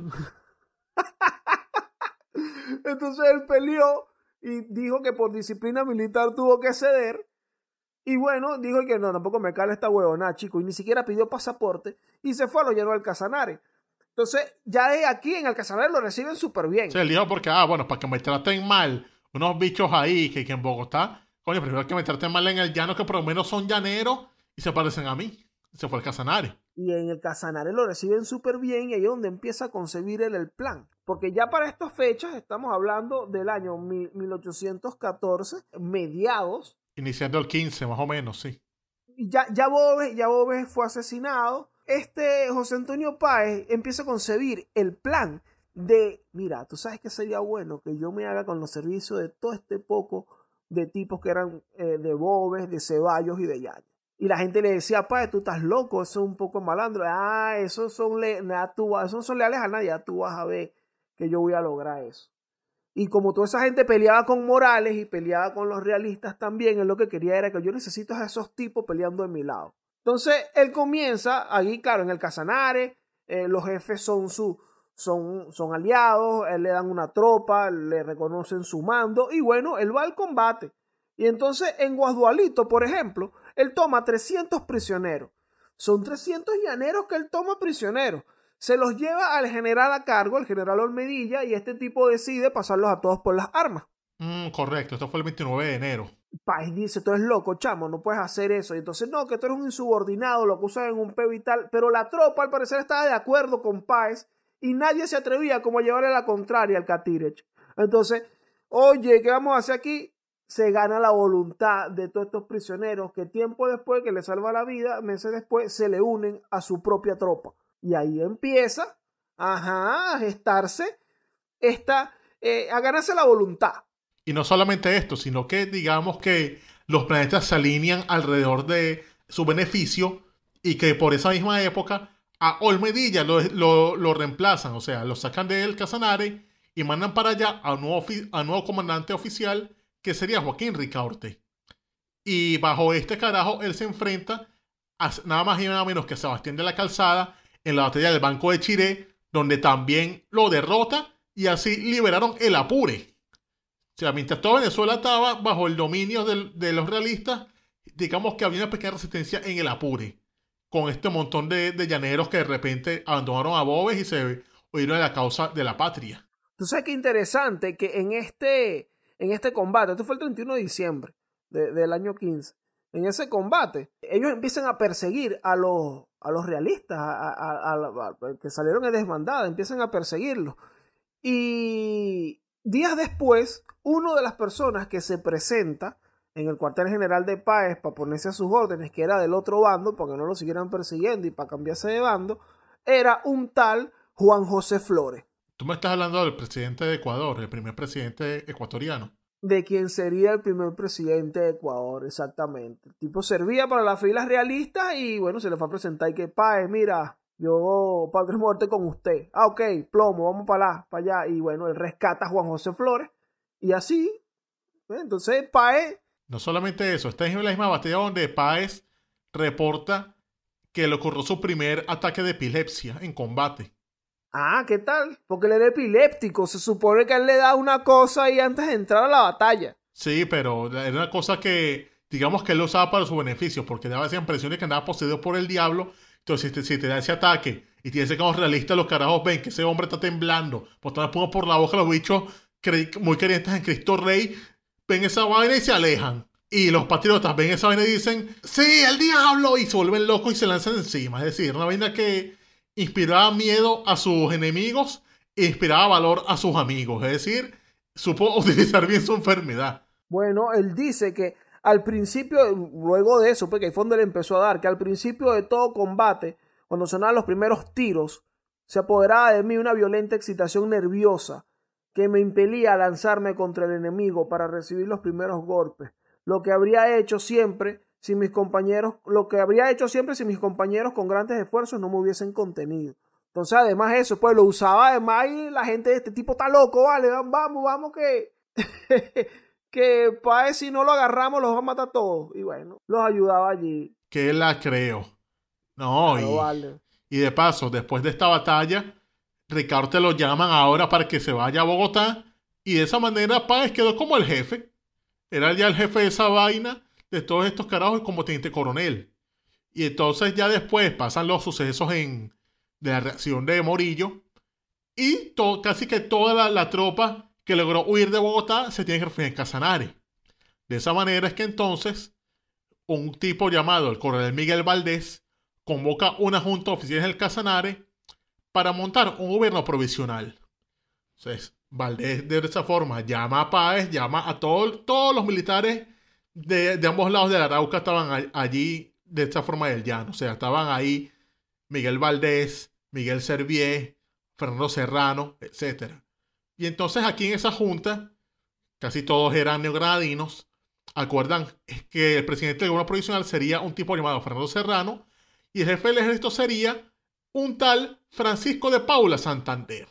Speaker 5: Entonces él peleó y dijo que por disciplina militar tuvo que ceder. Y bueno, dijo que no, tampoco me cala esta huevona, chico. Y ni siquiera pidió pasaporte. Y se fue, lo llenó al Casanare. Entonces, ya aquí en el Casanare lo reciben súper bien.
Speaker 4: Sí, él dijo porque, bueno, para que me traten mal unos bichos ahí que en Bogotá, coño, prefiero que me traten mal en el llano, que por lo menos son llaneros y se parecen a mí. Se fue al Casanare.
Speaker 5: Y en el Casanare lo reciben súper bien y ahí es donde empieza a concebir él el plan. Porque ya para estas fechas, estamos hablando del año 1814, mediados.
Speaker 4: Iniciando el 15, más o menos, sí.
Speaker 5: Ya Boves fue asesinado. José Antonio Páez empieza a concebir el plan de, mira, tú sabes que sería bueno que yo me haga con los servicios de todo este poco de tipos que eran de Boves, de Ceballos y de Yáñez. Y la gente le decía, Páez, tú estás loco, eso es un poco malandro. Esos son leales a nadie, ya tú vas a ver que yo voy a lograr eso. Y como toda esa gente peleaba con Morales y peleaba con los realistas también, él lo que quería era que yo necesito a esos tipos peleando de mi lado. Entonces, él comienza, ahí claro, en el Casanare, los jefes son aliados, él le dan una tropa, le reconocen su mando, y bueno, él va al combate. Y entonces, en Guasdualito, por ejemplo, él toma 300 prisioneros. Son 300 llaneros que él toma prisioneros. Se los lleva al general a cargo, el general Olmedilla, y este tipo decide pasarlos a todos por las armas.
Speaker 4: Correcto, esto fue el 29 de enero.
Speaker 5: Páez dice, tú eres loco, chamo, no puedes hacer eso. Y entonces, no, que tú eres un insubordinado, lo acusan en un peo y tal. Pero la tropa, al parecer, estaba de acuerdo con Páez y nadie se atrevía como a llevarle la contraria al Catírez. Entonces, oye, ¿qué vamos a hacer aquí? Se gana la voluntad de todos estos prisioneros que tiempo después que le salva la vida, meses después, se le unen a su propia tropa. Y ahí empieza, a gestarse a ganarse la voluntad.
Speaker 4: Y no solamente esto, sino que digamos que los planetas se alinean alrededor de su beneficio y que por esa misma época a Olmedilla lo reemplazan, o sea, lo sacan del Casanare y mandan para allá a un nuevo comandante oficial que sería Joaquín Ricaurte. Y bajo este carajo él se enfrenta a nada más y nada menos que a Sebastián de la Calzada en la batalla del Banco de Chiré, donde también lo derrota y así liberaron el Apure. O sea, mientras toda Venezuela estaba bajo el dominio de los realistas, digamos que había una pequeña resistencia en el Apure, con este montón de llaneros que de repente abandonaron a Boves y se huyeron de la causa de la patria.
Speaker 5: Tú sabes qué interesante que en este combate, esto fue el 31 de diciembre del año 15, en ese combate, ellos empiezan a perseguir a los realistas, a que salieron en desbandada, empiezan a perseguirlos. Y días después, una de las personas que se presenta en el cuartel general de Páez para ponerse a sus órdenes, que era del otro bando, para que no lo siguieran persiguiendo y para cambiarse de bando, era un tal Juan José Flores.
Speaker 4: Tú me estás hablando del presidente de Ecuador, el primer presidente ecuatoriano.
Speaker 5: De quien sería el primer presidente de Ecuador, exactamente. El tipo servía para las filas realistas y bueno, se le fue a presentar y que Páez, mira, yo patria y muerte con usted. Ah, ok, plomo, vamos para allá. Y bueno, él rescata a Juan José Flores y así. Entonces Páez...
Speaker 4: No solamente eso, esta es la misma batalla donde Páez reporta que le ocurrió su primer ataque de epilepsia en combate.
Speaker 5: Ah, ¿qué tal? Porque él era epiléptico. Se supone que él le da una cosa ahí antes de entrar a la batalla.
Speaker 4: Sí, pero era una cosa que, digamos que él lo usaba para su beneficio, porque daba esa impresión de que andaba poseído por el diablo. Entonces, si te da ese ataque y tienes que los realistas, los carajos ven que ese hombre está temblando, pues te pongo por la boca los bichos muy creyentes en Cristo Rey, ven esa vaina y se alejan. Y los patriotas ven esa vaina y dicen, ¡sí, el diablo! Y se vuelven locos y se lanzan encima. Es decir, una vaina que inspiraba miedo a sus enemigos e inspiraba valor a sus amigos. Es decir, supo utilizar bien su enfermedad.
Speaker 5: Bueno, él dice que al principio, luego de eso, porque ahí fue donde le empezó a dar, que al principio de todo combate, cuando sonaban los primeros tiros, se apoderaba de mí una violenta excitación nerviosa que me impelía a lanzarme contra el enemigo para recibir los primeros golpes. Lo que habría hecho siempre si mis compañeros con grandes esfuerzos no me hubiesen contenido. Entonces, además eso, pues lo usaba además y la gente de este tipo está loco, vale, vamos que que Páez si no lo agarramos los va a matar todos. Y bueno, los ayudaba allí.
Speaker 4: Que la creo. No,
Speaker 5: claro, vale.
Speaker 4: Y de paso, después de esta batalla, Ricardo te lo llaman ahora para que se vaya a Bogotá y de esa manera Páez quedó como el jefe. Era ya el jefe de esa vaina, de todos estos carajos como teniente coronel. Y entonces ya después pasan los sucesos de la reacción de Morillo y casi que toda la tropa que logró huir de Bogotá se tiene que refugiar en Casanare. De esa manera es que entonces un tipo llamado el coronel Miguel Valdés convoca una junta de oficiales del Casanare para montar un gobierno provisional. Entonces, Valdés de esa forma llama a Páez, llama a todos los militares de ambos lados de la Arauca estaban allí de esta forma del llano. O sea, estaban ahí Miguel Valdés, Miguel Servier, Fernando Serrano, etc. Y entonces aquí en esa junta, casi todos eran neogranadinos, acuerdan que el presidente del gobierno provisional sería un tipo llamado Fernando Serrano y el jefe del ejército sería un tal Francisco de Paula Santander.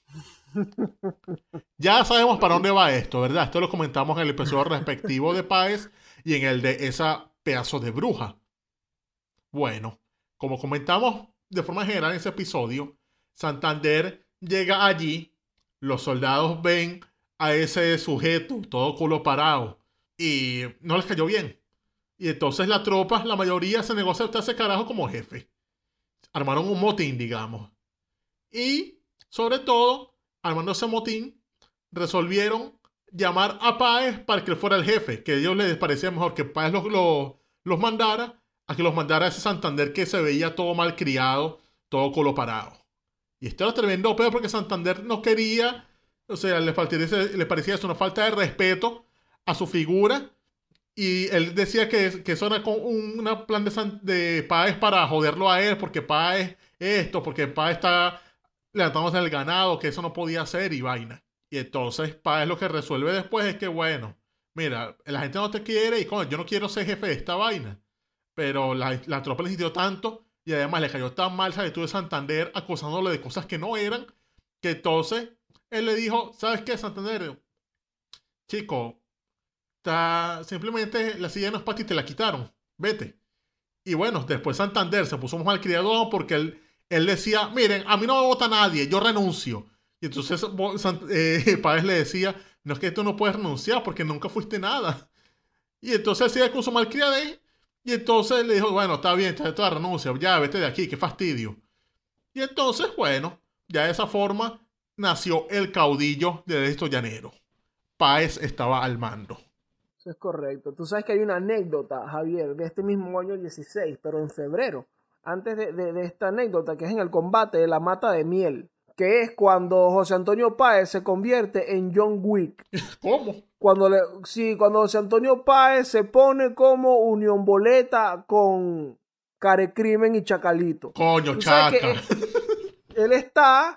Speaker 4: Ya sabemos para dónde va esto, ¿verdad? Esto lo comentamos en el episodio respectivo de Páez y en el de esa pedazo de bruja. Bueno, como comentamos de forma general en ese episodio, Santander llega allí, los soldados ven a ese sujeto todo culo parado y no les cayó bien. Y entonces la tropa, la mayoría se negó a aceptar ese carajo como jefe. Armaron un motín, digamos. Y, sobre todo, armando ese motín, resolvieron llamar a Páez para que él fuera el jefe, que a ellos les parecía mejor que Páez los mandara, a que los mandara a ese Santander que se veía todo mal criado, todo coloparado. Y esto era tremendo peor porque Santander no quería, o sea, le parecía eso una falta de respeto a su figura. Y él decía que eso era con un plan de Páez para joderlo a él, porque Páez porque Páez está levantándose el ganado, que eso no podía hacer y vaina. Y entonces Páez lo que resuelve después es que, bueno, mira, la gente no te quiere y coño, yo no quiero ser jefe de esta vaina. Pero la tropa le insistió tanto y además le cayó tan mal esa actitud de Santander acusándole de cosas que no eran, que entonces él le dijo, ¿sabes qué, Santander? Chico, simplemente la silla no es para ti, te la quitaron, vete. Y bueno, después Santander se puso más malcriado porque él decía, miren, a mí no me vota nadie, yo renuncio. Y entonces Páez le decía, no es que tú no puedes renunciar porque nunca fuiste nada. Y entonces él se puso malcriado y entonces le dijo, bueno, está bien, te la renuncia, ya vete de aquí, qué fastidio. Y entonces, bueno, ya de esa forma nació el caudillo del ejército llanero. Páez estaba al mando.
Speaker 5: Eso es correcto. Tú sabes que hay una anécdota, Javier, de este mismo año 16, pero en febrero, antes de esta anécdota, que es en el combate de la Mata de Miel, que es cuando José Antonio Páez se convierte en John Wick.
Speaker 4: ¿Cómo?
Speaker 5: Cuando José Antonio Páez se pone como unión boleta con Carecrimen y Chacalito.
Speaker 4: Coño, Chaca.
Speaker 5: Él está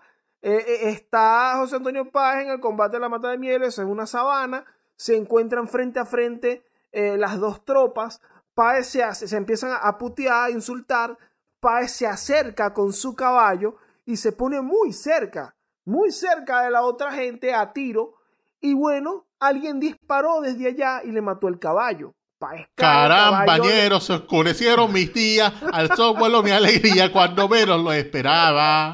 Speaker 5: José Antonio Páez en el combate de la Mata de Miel, eso es una sabana, se encuentran frente a frente las dos tropas, Páez se empiezan a putear, a insultar, Páez se acerca con su caballo y se pone muy cerca de la otra gente a tiro, y bueno, alguien disparó desde allá y le mató el caballo.
Speaker 4: Carambañero, se oscurecieron mis días, al sol vuelo mi alegría cuando menos lo esperaba.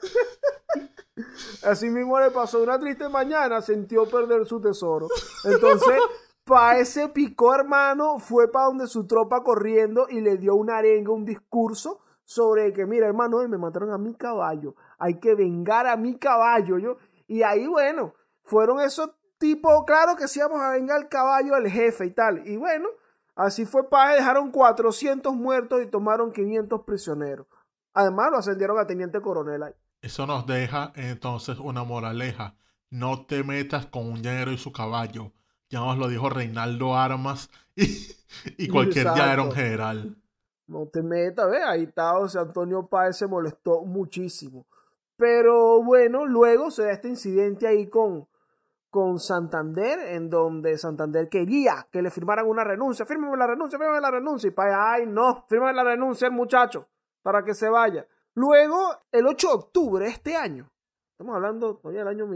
Speaker 5: Así mismo le pasó una triste mañana, sintió perder su tesoro. Entonces, Páez se picó, hermano, fue para donde su tropa corriendo y le dio una arenga, un discurso sobre que, mira, hermano, me mataron a mi caballo, hay que vengar a mi caballo. Y ahí, bueno, fueron esos tipos, claro que sí vamos a vengar al caballo al jefe y tal. Y bueno, así fue Páez, dejaron 400 muertos y tomaron 500 prisioneros. Además, lo ascendieron a teniente coronel ahí.
Speaker 4: Eso nos deja entonces una moraleja. No te metas con un llanero y su caballo. Ya nos lo dijo Reinaldo Armas y cualquier llanero en general.
Speaker 5: No te metas, ve, ahí está José Antonio Páez, se molestó muchísimo. Pero bueno, luego se da este incidente ahí con Santander, en donde Santander quería que le firmaran una renuncia. Fírmame la renuncia. Y Páez, ay no, fírmame la renuncia el muchacho, para que se vaya. Luego, el 8 de octubre de este año, estamos hablando todavía del año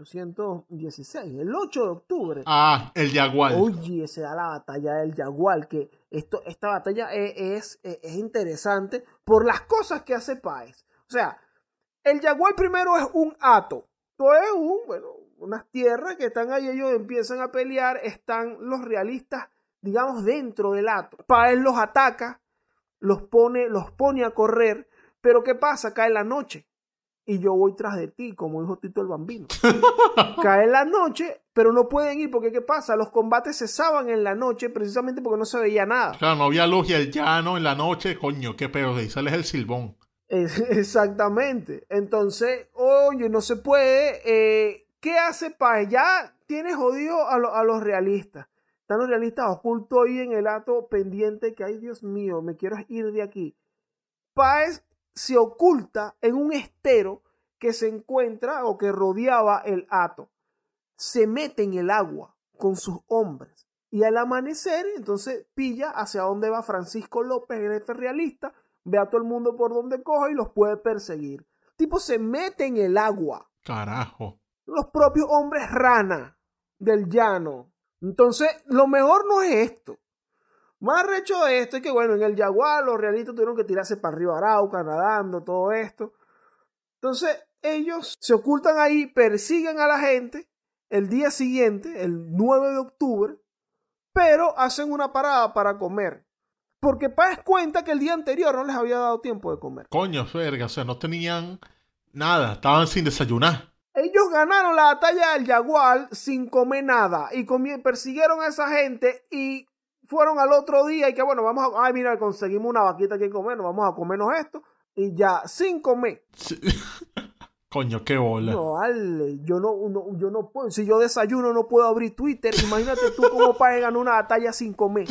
Speaker 5: 1816, el 8 de octubre.
Speaker 4: Ah, el Yagual.
Speaker 5: Oye, se da la batalla del Yagual, que esta batalla es interesante por las cosas que hace Páez. O sea, el Yagual primero es un hato. Todo es unas tierras que están ahí, ellos empiezan a pelear, están los realistas, digamos, dentro del hato. Páez los ataca, los pone a correr. Pero ¿qué pasa? Cae la noche y yo voy tras de ti, como dijo Tito el Bambino. Cae la noche, pero no pueden ir porque ¿qué pasa? Los combates cesaban en la noche precisamente porque no se veía nada.
Speaker 4: Claro, no había luz y el llano en la noche, coño, qué pedo, de ahí sales el silbón.
Speaker 5: Exactamente. Entonces, oye, no se puede. ¿Qué hace Páez? Ya tiene jodido a los realistas. Están los realistas ocultos ahí en el hato pendiente que, ay Dios mío, me quiero ir de aquí. Páez se oculta en un estero que se encuentra o que rodeaba el hato. Se mete en el agua con sus hombres y al amanecer entonces pilla hacia dónde va Francisco López, el jefe realista, ve a todo el mundo por donde coge y los puede perseguir. Tipo se mete en el agua.
Speaker 4: Carajo.
Speaker 5: Los propios hombres rana del llano. Entonces lo mejor no es esto. Más recho de esto es que, bueno, en el Yagual los realistas tuvieron que tirarse para arriba Arauca, nadando, todo esto. Entonces, ellos se ocultan ahí, persiguen a la gente el día siguiente, el 9 de octubre, pero hacen una parada para comer. Porque Páez cuenta que el día anterior no les había dado tiempo de comer.
Speaker 4: Coño, verga, o sea, no tenían nada, estaban sin desayunar.
Speaker 5: Ellos ganaron la batalla del Jaguar sin comer nada y persiguieron a esa gente y fueron al otro día y que bueno, ay mira, conseguimos una vaquita que comer, vamos a comernos esto y ya, sin comer.
Speaker 4: Sí. Coño, qué bola.
Speaker 5: No, vale, yo no puedo, si yo desayuno no puedo abrir Twitter, imagínate tú cómo Páez ganó una batalla sin comer.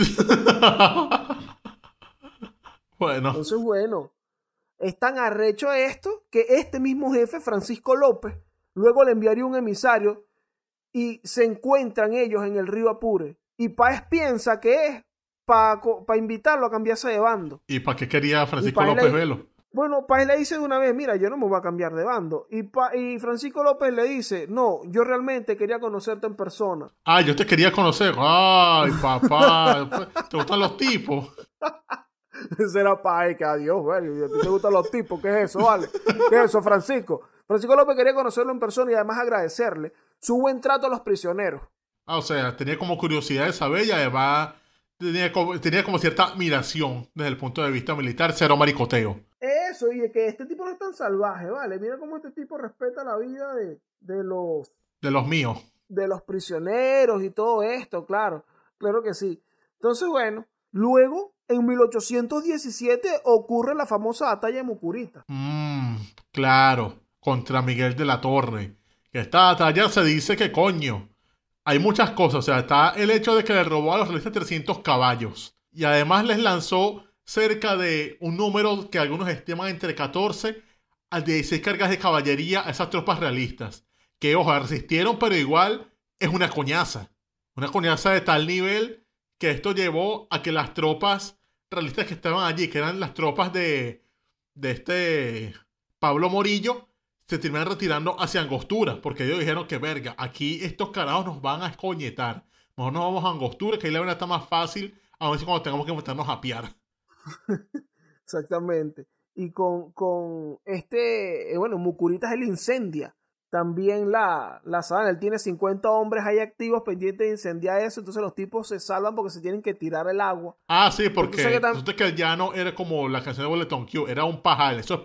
Speaker 4: Bueno.
Speaker 5: Entonces, bueno, es tan arrecho esto que este mismo jefe, Francisco López, luego le enviaría un emisario y se encuentran ellos en el río Apure. Y Páez piensa que es para invitarlo a cambiarse de bando.
Speaker 4: ¿Y para qué quería Francisco López Velo?
Speaker 5: Bueno, Páez le dice de una vez, mira, yo no me voy a cambiar de bando. Y Francisco López le dice, no, yo realmente quería conocerte en persona.
Speaker 4: Ah, yo te quería conocer. Ay, papá, ¿te gustan los tipos?
Speaker 5: Ese era Páez, que adiós, güey. ¿A ti te gustan los tipos? ¿Qué es eso, vale? ¿Qué es eso, Francisco? Francisco López quería conocerlo en persona y además agradecerle su buen trato a los prisioneros.
Speaker 4: Ah, o sea, tenía como curiosidad de saber y además tenía como cierta admiración desde el punto de vista militar, cero maricoteo.
Speaker 5: Eso, y es que este tipo no es tan salvaje, ¿vale? Mira cómo este tipo respeta la vida de
Speaker 4: los míos.
Speaker 5: De los prisioneros y todo esto, claro. Claro que sí. Entonces, bueno, luego, en 1817, ocurre la famosa batalla de Mucurita.
Speaker 4: Claro, contra Miguel de la Torre. Que esta batalla se dice que, coño, hay muchas cosas. O sea, está el hecho de que le robó a los realistas 300 caballos. Y además les lanzó cerca de un número que algunos estiman entre 14 a 16 cargas de caballería a esas tropas realistas. Que, ojo, resistieron, pero igual es una coñaza. Una coñaza de tal nivel que esto llevó a que las tropas realistas que estaban allí, que eran las tropas de este Pablo Morillo, se terminan retirando hacia Angostura, porque ellos dijeron que verga, aquí estos carajos nos van a escoñetar. Mejor nos vamos a Angostura, que ahí la verdad está más fácil, a ver si cuando tengamos que enfrentarnos a piar.
Speaker 5: Exactamente. Y con bueno, Mucuritas él incendia también la sabana. Él tiene 50 hombres ahí activos pendientes de incendiar eso, entonces los tipos se salvan porque se tienen que tirar el agua.
Speaker 4: Ah, sí, porque resulta que el llano era como la canción de Boletón Q, era un pajal, eso es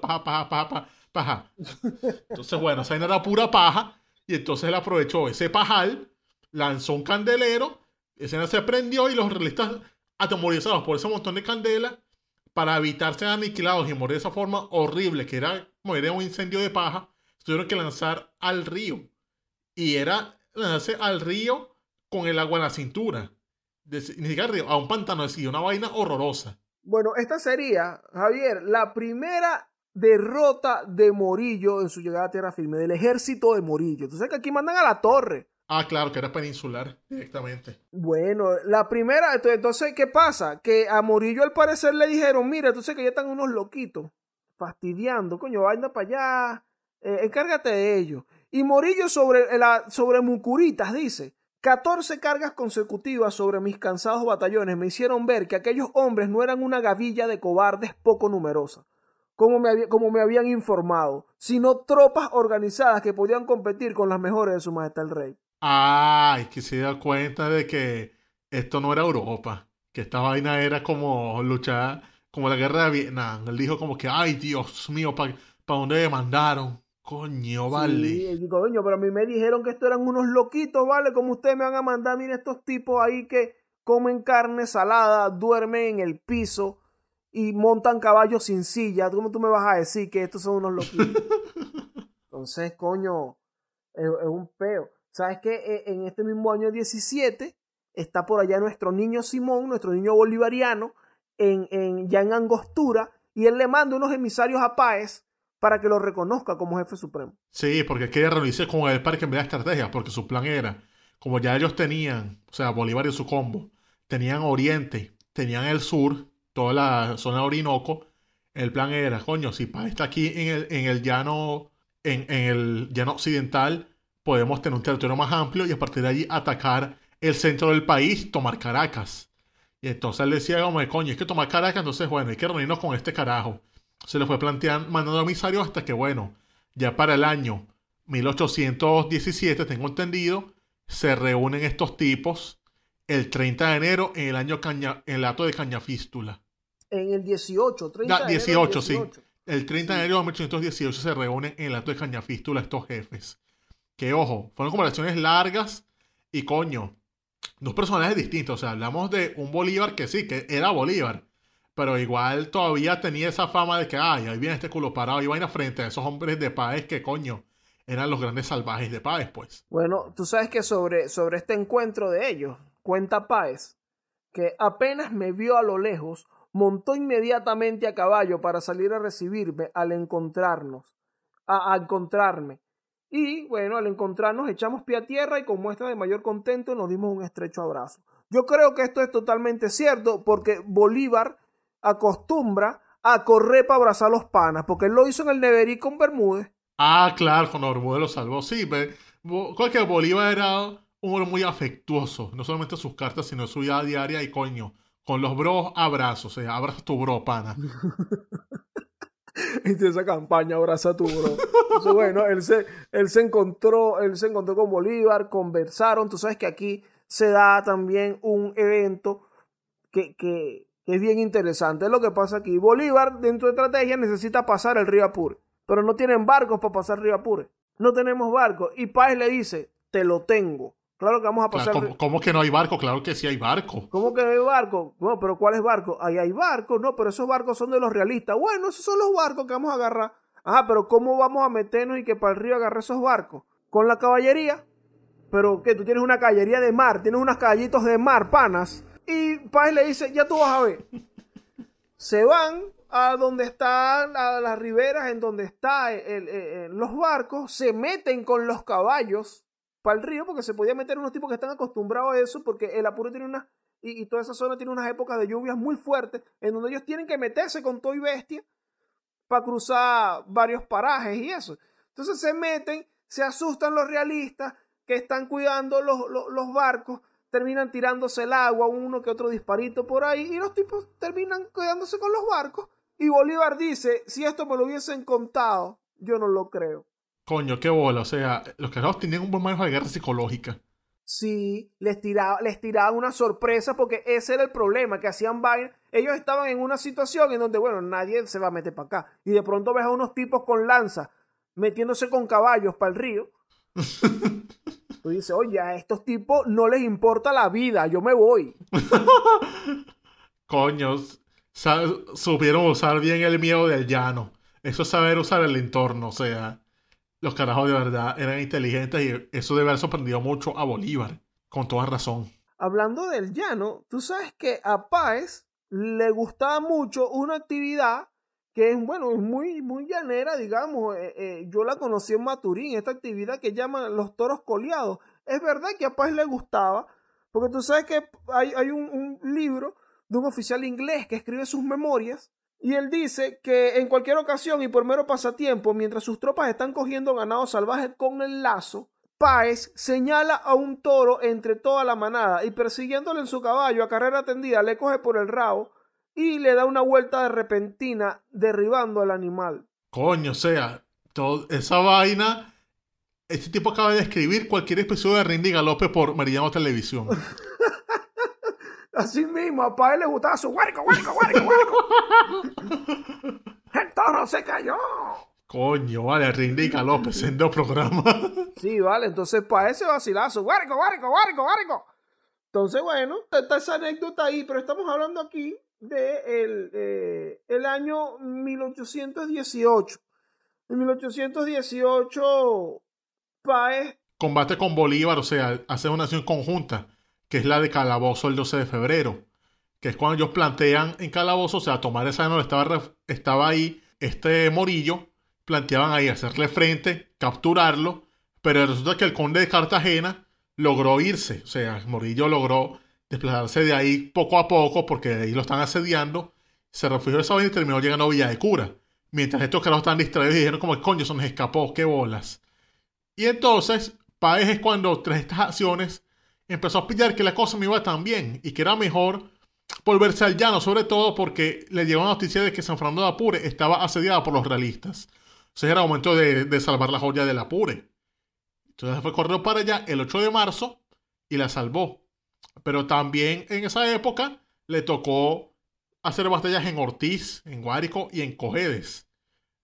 Speaker 4: paja. Entonces, bueno, esa era pura paja, y entonces él aprovechó ese pajal, lanzó un candelero, ese se prendió y los realistas atemorizados por ese montón de candela, para evitar ser aniquilados y morir de esa forma horrible, que era morir en un incendio de paja, tuvieron que lanzar al río. Y era lanzarse al río con el agua en la cintura. Ni siquiera al río, a un pantano, así, una vaina horrorosa.
Speaker 5: Bueno, esta sería, Javier, la primera derrota de Morillo en su llegada a tierra firme, del ejército de Morillo. Tú sabes que aquí mandan a la torre.
Speaker 4: Ah, claro, que era peninsular directamente.
Speaker 5: Bueno, la primera, entonces, ¿qué pasa? Que a Morillo al parecer le dijeron, mira, tú sabes que ya están unos loquitos fastidiando, coño, anda para allá, encárgate de ellos. Y Morillo sobre Mucuritas dice, 14 cargas consecutivas sobre mis cansados batallones me hicieron ver que aquellos hombres no eran una gavilla de cobardes poco numerosa, como me habían informado, sino tropas organizadas que podían competir con las mejores de su majestad el rey.
Speaker 4: Ay, que se da cuenta de que esto no era Europa, que esta vaina era como luchar, como la guerra de Vietnam. Él dijo como que, ay, Dios mío, ¿para dónde me mandaron? Coño, vale.
Speaker 5: Sí, coño, pero a mí me dijeron que estos eran unos loquitos, ¿vale? Como ustedes me van a mandar, miren estos tipos ahí que comen carne salada, duermen en el piso y montan caballos sin silla. ¿Cómo tú me vas a decir que estos son unos loquitos? Entonces, coño, es un peo. ¿Sabes qué? En este mismo año 17 está por allá nuestro niño Simón, nuestro niño bolivariano, ya en Angostura, y él le manda unos emisarios a Páez para que lo reconozca como jefe supremo.
Speaker 4: Sí, porque quería reunirse con él para que enviara estrategias, porque su plan era, como ya ellos tenían, o sea, Bolívar y su combo, tenían Oriente, tenían el sur, toda la zona de Orinoco, el plan era, coño, si Páez está aquí en el llano occidental, podemos tener un territorio más amplio y a partir de allí atacar el centro del país, tomar Caracas. Y entonces él decía, como de coño, es que tomar Caracas, entonces bueno, hay que reunirnos con este carajo. Se le fue planteando, mandando emisarios hasta que bueno, ya para el año 1817, tengo entendido, se reúnen estos tipos el 30 de enero en el año en el acto de Cañafístula.
Speaker 5: En el 18, 30 de enero.
Speaker 4: 18, sí. El 30 de enero de 1818 se reúnen en el acto de Cañafístula estos jefes. Que ojo, fueron conversaciones largas y coño, dos personajes distintos. O sea, hablamos de un Bolívar que sí, que era Bolívar, pero igual todavía tenía esa fama de que, ay, ahí viene este culo parado y vaina frente a esos hombres de Páez que coño, eran los grandes salvajes de Páez, pues.
Speaker 5: Bueno, tú sabes que sobre este encuentro de ellos, cuenta Páez, que apenas me vio a lo lejos, montó inmediatamente a caballo para salir a recibirme al encontrarnos, a encontrarme. Y bueno, al encontrarnos echamos pie a tierra y con muestra de mayor contento nos dimos un estrecho abrazo. Yo creo que esto es totalmente cierto porque Bolívar acostumbra a correr para abrazar a los panas, porque él lo hizo en el Neverí con Bermúdez.
Speaker 4: Ah, claro, cuando Bermúdez lo salvó. Sí, creo que Bolívar era un hombre muy afectuoso. No solamente sus cartas, sino su vida diaria y coño. Con los bros, abrazos. O sea, abraza a tu bro, pana.
Speaker 5: Y esa campaña, abraza a tu bro. Entonces, bueno, él se encontró con Bolívar, conversaron. Tú sabes que aquí se da también un evento que es bien interesante. Es lo que pasa aquí. Bolívar, dentro de estrategia, necesita pasar el río Apure. Pero no tienen barcos para pasar el río Apure. No tenemos barcos. Y Páez le dice, te lo tengo. Claro que vamos a pasar...
Speaker 4: Claro, ¿cómo que no hay barco? Claro que sí hay barco.
Speaker 5: ¿Cómo que no hay barco? No, pero ¿cuáles barcos? Ahí hay barcos. No, pero esos barcos son de los realistas. Bueno, esos son los barcos que vamos a agarrar. Ah, pero ¿cómo vamos a meternos y que para el río agarre esos barcos? ¿Con la caballería? ¿Pero qué? Tú tienes una caballería de mar. Tienes unos caballitos de mar, panas. Y Páez le dice, ya tú vas a ver. Se van a donde están las riberas, en donde están los barcos, se meten con los caballos para el río, porque se podía meter unos tipos que están acostumbrados a eso, porque el Apure tiene y toda esa zona tiene unas épocas de lluvias muy fuertes, en donde ellos tienen que meterse con todo y bestia para cruzar varios parajes y eso. Entonces se meten, se asustan los realistas que están cuidando los barcos, terminan tirándose el agua, uno que otro disparito por ahí, y los tipos terminan quedándose con los barcos. Y Bolívar dice, si esto me lo hubiesen contado, yo no lo creo.
Speaker 4: Coño, qué bola. O sea, los carajos tenían un buen manejo de guerra psicológica.
Speaker 5: Sí, les tiraban una sorpresa porque ese era el problema, que hacían vaina. Ellos estaban en una situación en donde, bueno, nadie se va a meter para acá. Y de pronto ves a unos tipos con lanza metiéndose con caballos para el río. Tú dices, oye, a estos tipos no les importa la vida, yo me voy.
Speaker 4: Coño, supieron usar bien el miedo del llano. Eso es saber usar el entorno. O sea, los carajos de verdad eran inteligentes y eso debe haber sorprendido mucho a Bolívar. Con toda razón.
Speaker 5: Hablando del llano, tú sabes que a Páez le gustaba mucho una actividad que es, bueno, es muy, muy llanera, digamos. Yo la conocí en Maturín, esta actividad que llaman los toros coleados. Es verdad que a Páez le gustaba, porque tú sabes que hay un libro de un oficial inglés que escribe sus memorias, y él dice que en cualquier ocasión y por mero pasatiempo, mientras sus tropas están cogiendo ganado salvaje con el lazo, Páez señala a un toro entre toda la manada y persiguiéndole en su caballo a carrera tendida le coge por el rabo y le da una vuelta de repentina derribando al animal.
Speaker 4: Coño, o sea, esa vaina, este tipo acaba de escribir cualquier episodio de Rindy Galope por Meridiano Televisión.
Speaker 5: Así mismo, a Páez le gustaba su guárico, guárico, guárico, guárico. El toro se cayó.
Speaker 4: Coño, vale, Rindy Galope, sendo programa.
Speaker 5: Sí, vale, entonces Páez se vacilaba su guárico, guárico, guárico, guárico. Entonces, bueno, está esa anécdota ahí, pero estamos hablando aquí de el año 1818. En 1818, Páez
Speaker 4: combate con Bolívar, o sea, hace una acción conjunta, que es la de Calabozo el 12 de febrero, que es cuando ellos plantean en Calabozo, o sea, tomar esa donde estaba ahí Morillo, planteaban ahí hacerle frente, capturarlo, pero resulta que el conde de Cartagena logró irse, o sea, Morillo logró desplazarse de ahí poco a poco, porque de ahí lo están asediando, se refugió esa vaina y terminó llegando a Villa de Cura, mientras estos carajos estaban distraídos y dijeron como, coño, se nos escapó, qué bolas. Y entonces, Páez es cuando, tras estas acciones, empezó a pillar que la cosa me iba tan bien y que era mejor volverse al llano, sobre todo porque le llegó la noticia de que San Fernando de Apure estaba asediada por los realistas. Entonces era momento de salvar la joya del Apure. Entonces fue corriendo para allá el 8 de marzo y la salvó. Pero también en esa época le tocó hacer batallas en Ortiz, en Guárico y en Cojedes.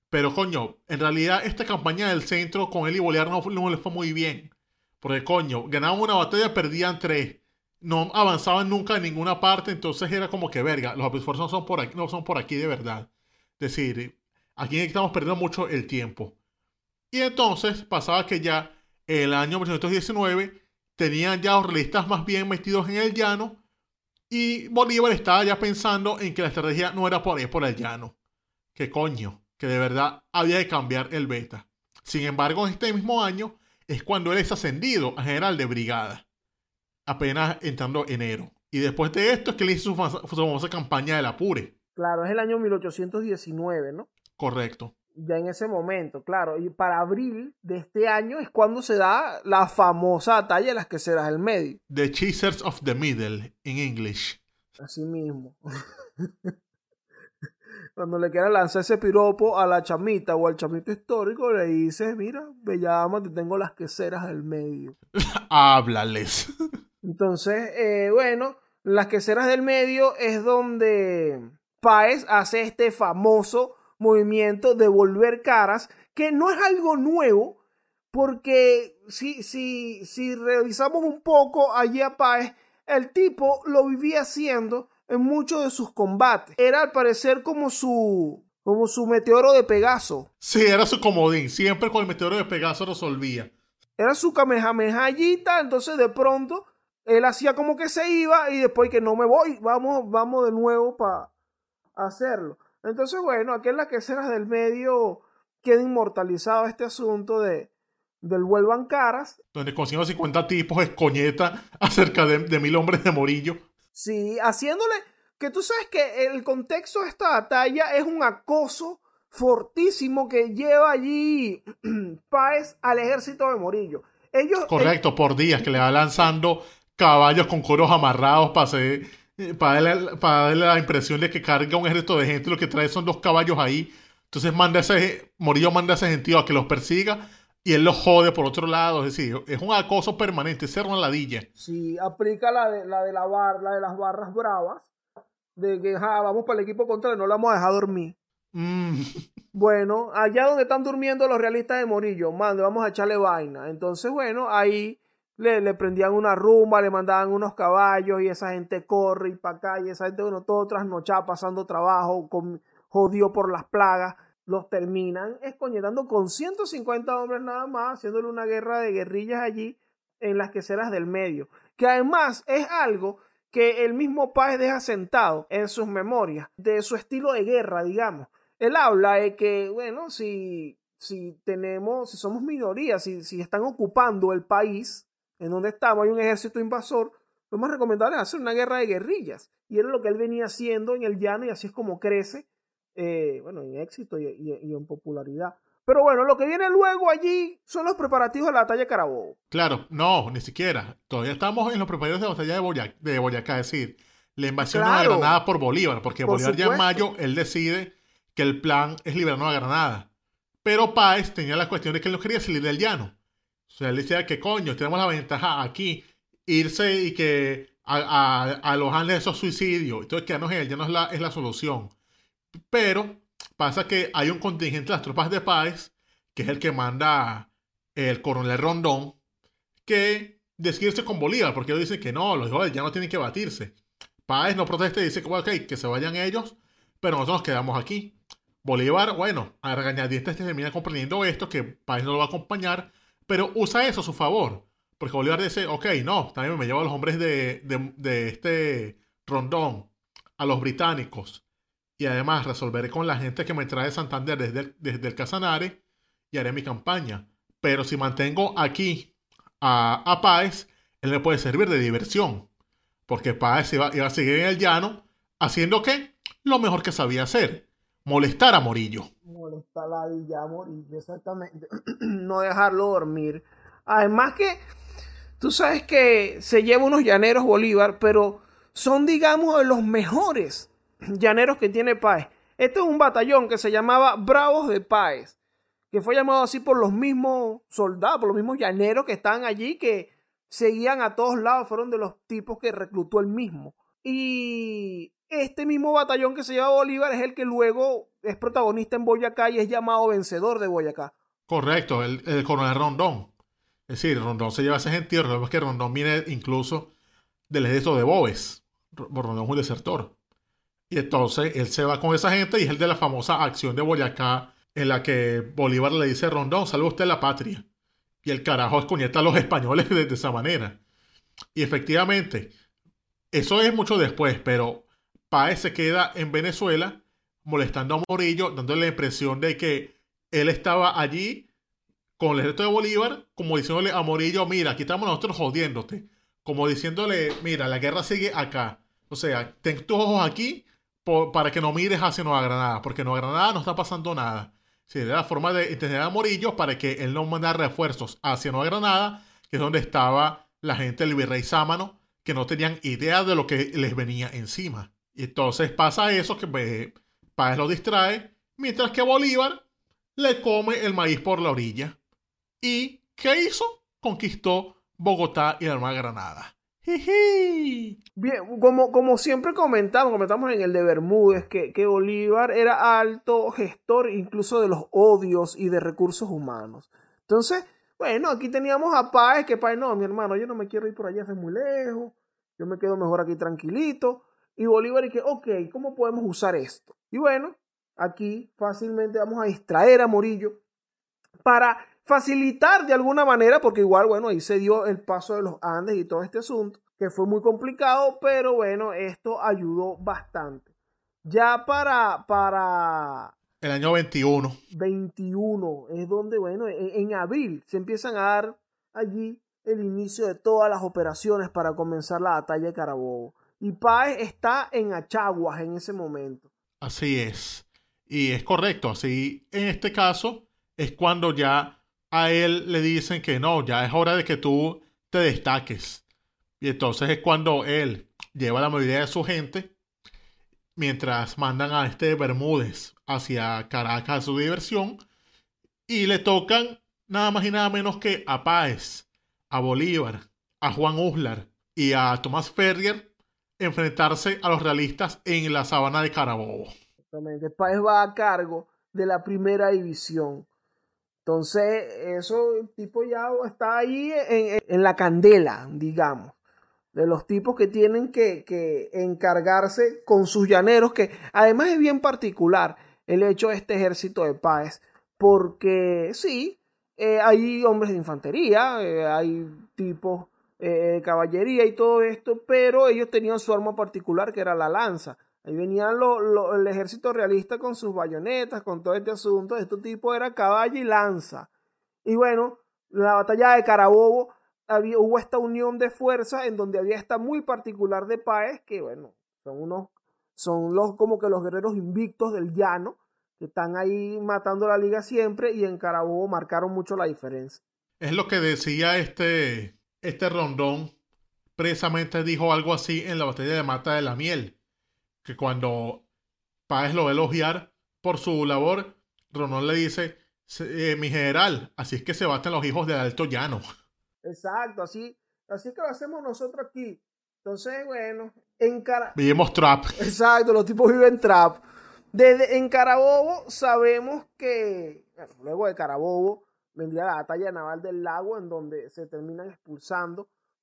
Speaker 4: Pero coño, en realidad esta campaña del centro con él y Bolívar no le fue muy bien. Porque coño, ganaban una batalla, perdían 3. No avanzaban nunca en ninguna parte, entonces era como que verga, los esfuerzos no son por aquí de verdad. Es decir, aquí estamos perdiendo mucho el tiempo. Y entonces pasaba que ya el año 1919 tenían ya los realistas más bien metidos en el llano y Bolívar estaba ya pensando en que la estrategia no era por ahí por el llano. Que coño, que de verdad había que cambiar el beta. Sin embargo, en este mismo año es cuando él es ascendido a general de brigada, apenas entrando enero. Y después de esto es que él hizo su famosa campaña del Apure.
Speaker 5: Claro, es el año 1819, ¿no?
Speaker 4: Correcto.
Speaker 5: Ya en ese momento, claro. Y para abril de este año es cuando se da la famosa batalla de las queseras del medio.
Speaker 4: The Chasers of the Middle, en English.
Speaker 5: Así mismo. Cuando le quieran lanzar ese piropo a la chamita o al chamito histórico, le dices, mira, bella dama, te tengo las queseras del medio.
Speaker 4: Háblales.
Speaker 5: Entonces, bueno, las queseras del medio es donde Páez hace este famoso movimiento de volver caras, que no es algo nuevo, porque si revisamos un poco allí a Páez, el tipo lo vivía haciendo en muchos de sus combates. Era al parecer como su meteoro de Pegaso.
Speaker 4: Sí, era su comodín. Siempre con el meteoro de Pegaso resolvía.
Speaker 5: Era su kamehamehayita, entonces de pronto él hacía como que se iba y después que no me voy, vamos de nuevo para hacerlo. Entonces, bueno, aquí en las queseras del medio queda inmortalizado este asunto del vuelvan caras.
Speaker 4: Donde consiguieron 50 tipos escoñeta acerca de 1000 hombres de Morillo.
Speaker 5: Sí, haciéndole que tú sabes que el contexto de esta batalla es un acoso fortísimo que lleva allí Páez al ejército de Morillo.
Speaker 4: Correcto, por días que le va lanzando caballos con coros amarrados para darle la impresión de que carga un ejército de gente y lo que trae son 2 caballos ahí. Entonces Morillo manda a ese gentío a que los persiga y él los jode por otro lado. Es decir, es un acoso permanente, es ser una ladilla.
Speaker 5: Sí, aplica la de las barras bravas, de que vamos para el equipo contrario, no la vamos a dejar dormir. Bueno, allá donde están durmiendo los realistas de Morillo, mande, vamos a echarle vaina. Entonces, bueno, ahí le prendían una rumba, le mandaban unos caballos y esa gente corre y para acá y esa gente, bueno, todo trasnochado, pasando trabajo, jodido por las plagas. Los terminan escoñetando con 150 hombres nada más, haciéndole una guerra de guerrillas allí en las queseras del medio. Que además es algo que el mismo Páez deja sentado en sus memorias, de su estilo de guerra, digamos. Él habla de que, bueno, si somos minorías, si están ocupando el país en donde estamos, hay un ejército invasor, lo más recomendable es hacer una guerra de guerrillas. Y era lo que él venía haciendo en el llano y así es como crece. Bueno, en éxito y en popularidad. Pero bueno, lo que viene luego allí son los preparativos de la batalla de Carabobo.
Speaker 4: Claro, no, ni siquiera. Todavía estamos en los preparativos de la batalla de Boyacá, es decir, la invasión de Granada por Bolívar, porque por Bolívar supuesto. Ya en mayo él decide que el plan es liberar Nueva Granada. Pero Páez tenía la cuestión de que él no quería salir del llano. O sea, él decía que coño, tenemos la ventaja aquí, irse y que a los Andes esos suicidios, entonces quedarnos en el llano es la solución. Pero pasa que hay un contingente de las tropas de Páez, que es el que manda el coronel Rondón, que decide irse con Bolívar, porque ellos dicen que no, los hijos del llano tienen que batirse. Páez no protesta y dice que, okay, que se vayan ellos, pero nosotros nos quedamos aquí. Bolívar, bueno, a regañadientes termina comprendiendo esto, que Páez no lo va a acompañar, pero usa eso a su favor. Porque Bolívar dice, ok, no, también me llevo a los hombres de este Rondón, a los británicos. Y además resolveré con la gente que me trae de Santander desde el Casanare y haré mi campaña. Pero si mantengo aquí a Páez, él me puede servir de diversión. Porque Páez iba a seguir en el llano haciendo ¿qué? Lo mejor que sabía hacer. Molestar a Morillo.
Speaker 5: Molestar a Morillo, exactamente. No dejarlo dormir. Además que tú sabes que se lleva unos llaneros Bolívar, pero son, digamos, de los mejores llaneros que tiene Páez. Este es un batallón que se llamaba Bravos de Páez, que fue llamado así por los mismos soldados, por los mismos llaneros que estaban allí, que seguían a todos lados, fueron de los tipos que reclutó él mismo. Y este mismo batallón que se lleva Bolívar es el que luego es protagonista en Boyacá y es llamado vencedor de Boyacá.
Speaker 4: Correcto, el coronel Rondón. Es decir, Rondón se lleva ese gentío. Recordemos que Rondón viene incluso del ejército de Boves. Rondón es un desertor. Y entonces él se va con esa gente y es el de la famosa acción de Boyacá en la que Bolívar le dice a Rondón, salve usted la patria. Y el carajo escoñeta a los españoles de esa manera. Y efectivamente, eso es mucho después, pero Páez se queda en Venezuela molestando a Morillo, dándole la impresión de que él estaba allí con el ejército de Bolívar, como diciéndole a Morillo, mira, aquí estamos nosotros jodiéndote. Como diciéndole, mira, la guerra sigue acá. O sea, ten tus ojos aquí para que no mires hacia Nueva Granada, porque en Nueva Granada no está pasando nada. Sí, era la forma de entender a Morillo para que él no mandara refuerzos hacia Nueva Granada, que es donde estaba la gente del virrey Sámano, que no tenían idea de lo que les venía encima. Y entonces pasa eso, que Páez lo distrae, mientras que Bolívar le come el maíz por la orilla. ¿Y qué hizo? Conquistó Bogotá y la Nueva Granada. ¡Jiji!
Speaker 5: Bien, como siempre comentamos en el de Bermúdez, que Bolívar era alto gestor incluso de los odios y de recursos humanos. Entonces, bueno, aquí teníamos a Páez, que Páez, no, mi hermano, yo no me quiero ir por allá, es muy lejos, yo me quedo mejor aquí tranquilito. Y Bolívar, y que, ok, ¿cómo podemos usar esto? Y bueno, aquí fácilmente vamos a distraer a Morillo para facilitar de alguna manera, porque igual, bueno, ahí se dio el paso de los Andes y todo este asunto, que fue muy complicado, pero bueno, esto ayudó bastante. Ya para
Speaker 4: el año 21.
Speaker 5: 21 es donde, bueno, en abril se empiezan a dar allí el inicio de todas las operaciones para comenzar la batalla de Carabobo. Y Páez está en Achaguas en ese momento.
Speaker 4: Así es. Y es correcto. Así, en este caso, es cuando ya a él le dicen que no, ya es hora de que tú te destaques. Y entonces es cuando él lleva la mayoría de su gente, mientras mandan a este Bermúdez hacia Caracas a su diversión, y le tocan nada más y nada menos que a Páez, a Bolívar, a Juan Uslar y a Tomás Ferrier enfrentarse a los realistas en la sabana de Carabobo.
Speaker 5: Exactamente. Páez va a cargo de la primera división. Entonces, eso, el tipo ya está ahí en la candela, digamos, de los tipos que tienen que encargarse con sus llaneros, que además es bien particular el hecho de este ejército de Páez, porque sí, hay hombres de infantería, hay tipos de caballería y todo esto, pero ellos tenían su arma particular que era la lanza. Ahí venían el ejército realista con sus bayonetas, con todo este asunto. Este tipo era caballo y lanza. Y bueno, la batalla de Carabobo hubo esta unión de fuerzas en donde había esta muy particular de Páez, que bueno, son como que los guerreros invictos del llano, que están ahí matando la liga siempre, y en Carabobo marcaron mucho la diferencia.
Speaker 4: Es lo que decía este Rondón, precisamente dijo algo así en la batalla de Mata de la Miel, que cuando Páez lo va a elogiar por su labor, Rondón le dice, mi general, así es que se baten los hijos del Alto Llano.
Speaker 5: Exacto, así que lo hacemos nosotros aquí. Entonces, bueno,
Speaker 4: vivimos trap.
Speaker 5: Exacto, los tipos viven trap. En Carabobo sabemos que, bueno, luego de Carabobo vendría la batalla naval del Lago, en donde se terminan expulsando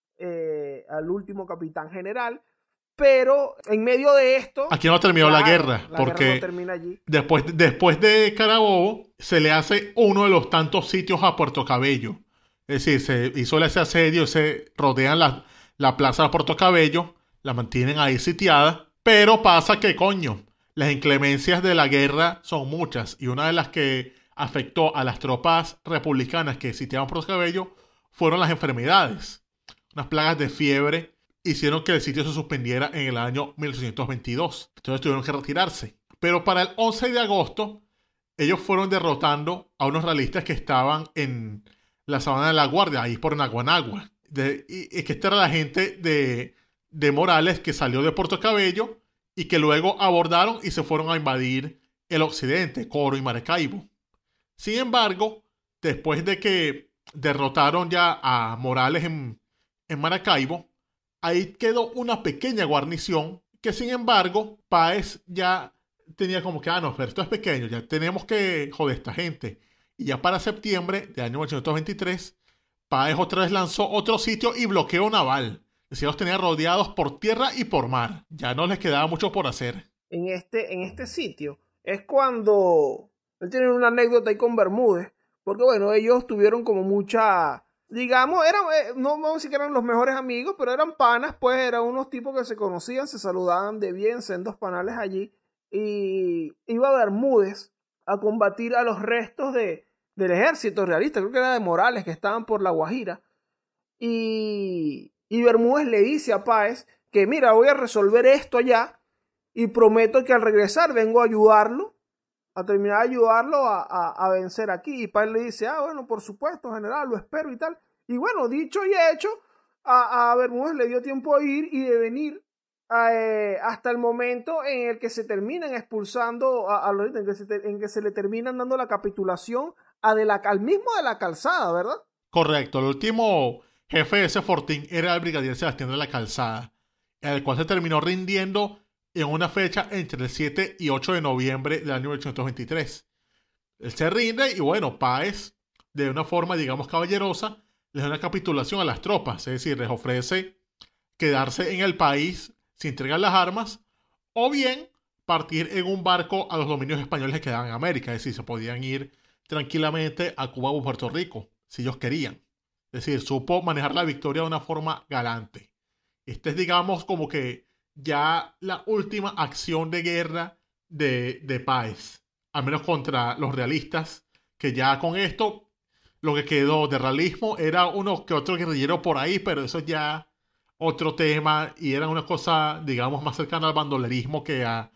Speaker 5: al último capitán general. Pero en medio de esto...
Speaker 4: Aquí no terminó la guerra, porque
Speaker 5: guerra no termina allí.
Speaker 4: Después de Carabobo se le hace uno de los tantos sitios a Puerto Cabello. Es decir, se hizo ese asedio, se rodean la plaza de Puerto Cabello, la mantienen ahí sitiada, pero pasa que, coño, las inclemencias de la guerra son muchas, y una de las que afectó a las tropas republicanas que sitiaban Puerto Cabello fueron las enfermedades. Unas plagas de fiebre hicieron que el sitio se suspendiera en el año 1822. Entonces tuvieron que retirarse. Pero para el 11 de agosto, ellos fueron derrotando a unos realistas que estaban en la sabana de la Guardia, ahí por Naguanagua. Y que esta era la gente de Morales que salió de Puerto Cabello y que luego abordaron y se fueron a invadir el occidente, Coro y Maracaibo. Sin embargo, después de que derrotaron ya a Morales en Maracaibo, ahí quedó una pequeña guarnición que sin embargo, Páez ya tenía como que, no, pero esto es pequeño, ya tenemos que joder a esta gente. Y ya para septiembre del año 1923, Páez otra vez lanzó otro sitio y bloqueo naval. Es decir, los tenía rodeados por tierra y por mar. Ya no les quedaba mucho por hacer.
Speaker 5: En este sitio es cuando él tiene una anécdota ahí con Bermúdez, porque bueno, ellos tuvieron como mucha, digamos, no vamos a decir que eran los mejores amigos, pero eran panas, pues eran unos tipos que se conocían, se saludaban de bien, sendos panales allí, y iba Bermúdez a combatir a los restos del ejército realista, creo que era de Morales, que estaban por La Guajira, y Bermúdez le dice a Páez que mira, voy a resolver esto allá, y prometo que al regresar vengo a ayudarlo, a terminar de ayudarlo a vencer aquí. Y Páez le dice, bueno, por supuesto, general, lo espero y tal. Y bueno, dicho y hecho, a Bermúdez le dio tiempo de ir y de venir hasta el momento en el que se terminan expulsando a los en que se le terminan dando la capitulación al mismo de la Calzada, ¿verdad?
Speaker 4: Correcto, el último jefe de ese fortín era el brigadier Sebastián de la Calzada, el cual se terminó rindiendo en una fecha entre el 7 y 8 de noviembre del año 1823. Él se rinde y bueno, Páez, de una forma digamos caballerosa, les da una capitulación a las tropas, es decir, les ofrece quedarse en el país sin entregar las armas o bien partir en un barco a los dominios españoles que quedaban en América, es decir, se podían ir tranquilamente a Cuba o Puerto Rico, si ellos querían. Es decir, supo manejar la victoria de una forma galante. Este es digamos como que ya la última acción de guerra de Páez, al menos contra los realistas, que ya con esto lo que quedó de realismo era uno que otro guerrillero por ahí, pero eso ya otro tema y era una cosa, digamos, más cercana al bandolerismo que a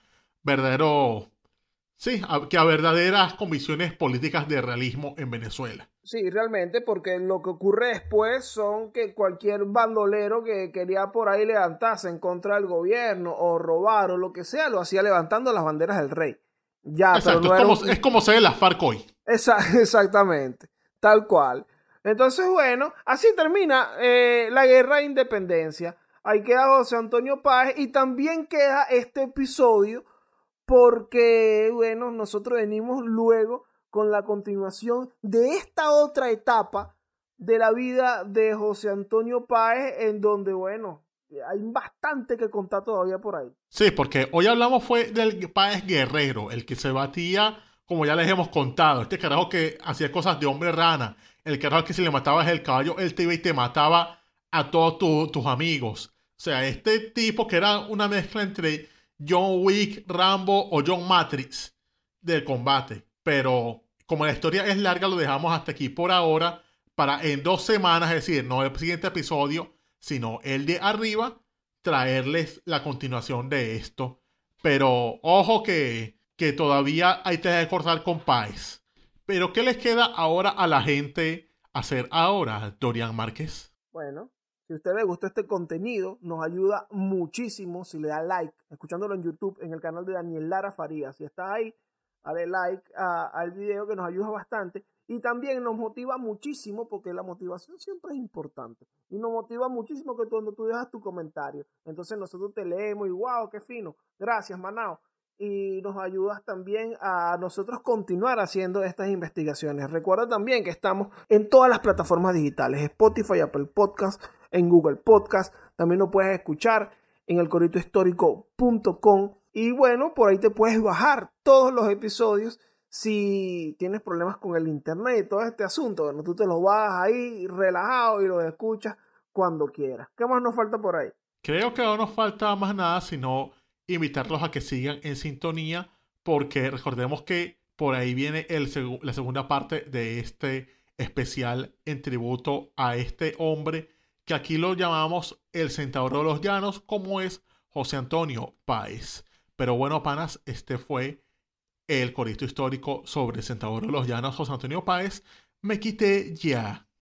Speaker 4: que a verdaderas convicciones políticas de realismo en Venezuela.
Speaker 5: Sí, realmente, porque lo que ocurre después son que cualquier bandolero que quería por ahí levantarse en contra del gobierno o robar o lo que sea, lo hacía levantando las banderas del rey. Ya,
Speaker 4: exacto,
Speaker 5: pero
Speaker 4: es como se ve la FARC hoy.
Speaker 5: Exactamente, tal cual. Entonces, bueno, así termina la guerra de independencia. Ahí queda José Antonio Páez y también queda este episodio porque, bueno, nosotros venimos luego con la continuación de esta otra etapa de la vida de José Antonio Páez, en donde, bueno, hay bastante que contar todavía por ahí.
Speaker 4: Sí, porque hoy hablamos fue del Páez guerrero, el que se batía, como ya les hemos contado, este carajo que hacía cosas de hombre rana, el carajo que si le matabas el caballo, él te iba y te mataba a todos tus amigos. O sea, este tipo que era una mezcla entre John Wick, Rambo o John Matrix del combate. Pero como la historia es larga, lo dejamos hasta aquí por ahora para en 2 semanas, es decir, no el siguiente episodio, sino el de arriba, traerles la continuación de esto. Pero ojo que todavía hay que cortar con Páez. Pero ¿qué les queda ahora a la gente hacer ahora, Dorian Márquez?
Speaker 5: Bueno, si a usted le gusta este contenido, nos ayuda muchísimo si le da like, escuchándolo en YouTube, en el canal de Daniel Lara Farías. Si estás ahí, dale like al video, que nos ayuda bastante. Y también nos motiva muchísimo, porque la motivación siempre es importante. Y nos motiva muchísimo que cuando tú dejas tu comentario, entonces nosotros te leemos y wow, qué fino. Gracias, Manao. Y nos ayudas también a nosotros continuar haciendo estas investigaciones. Recuerda también que estamos en todas las plataformas digitales, Spotify, Apple Podcast, en Google Podcast. También lo puedes escuchar en elcoritohistórico.com. Y bueno, por ahí te puedes bajar todos los episodios si tienes problemas con el internet y todo este asunto. Bueno, tú te los bajas ahí relajado y los escuchas cuando quieras. ¿Qué más nos falta por ahí?
Speaker 4: Creo que no nos falta más nada, sino invitarlos a que sigan en sintonía, porque recordemos que por ahí viene la segunda parte de este especial en tributo a este hombre que aquí lo llamamos el Centauro de los Llanos, como es José Antonio Páez. Pero bueno, panas, este fue el corito histórico sobre el Centauro de los Llanos, José Antonio Páez. Me quité ya.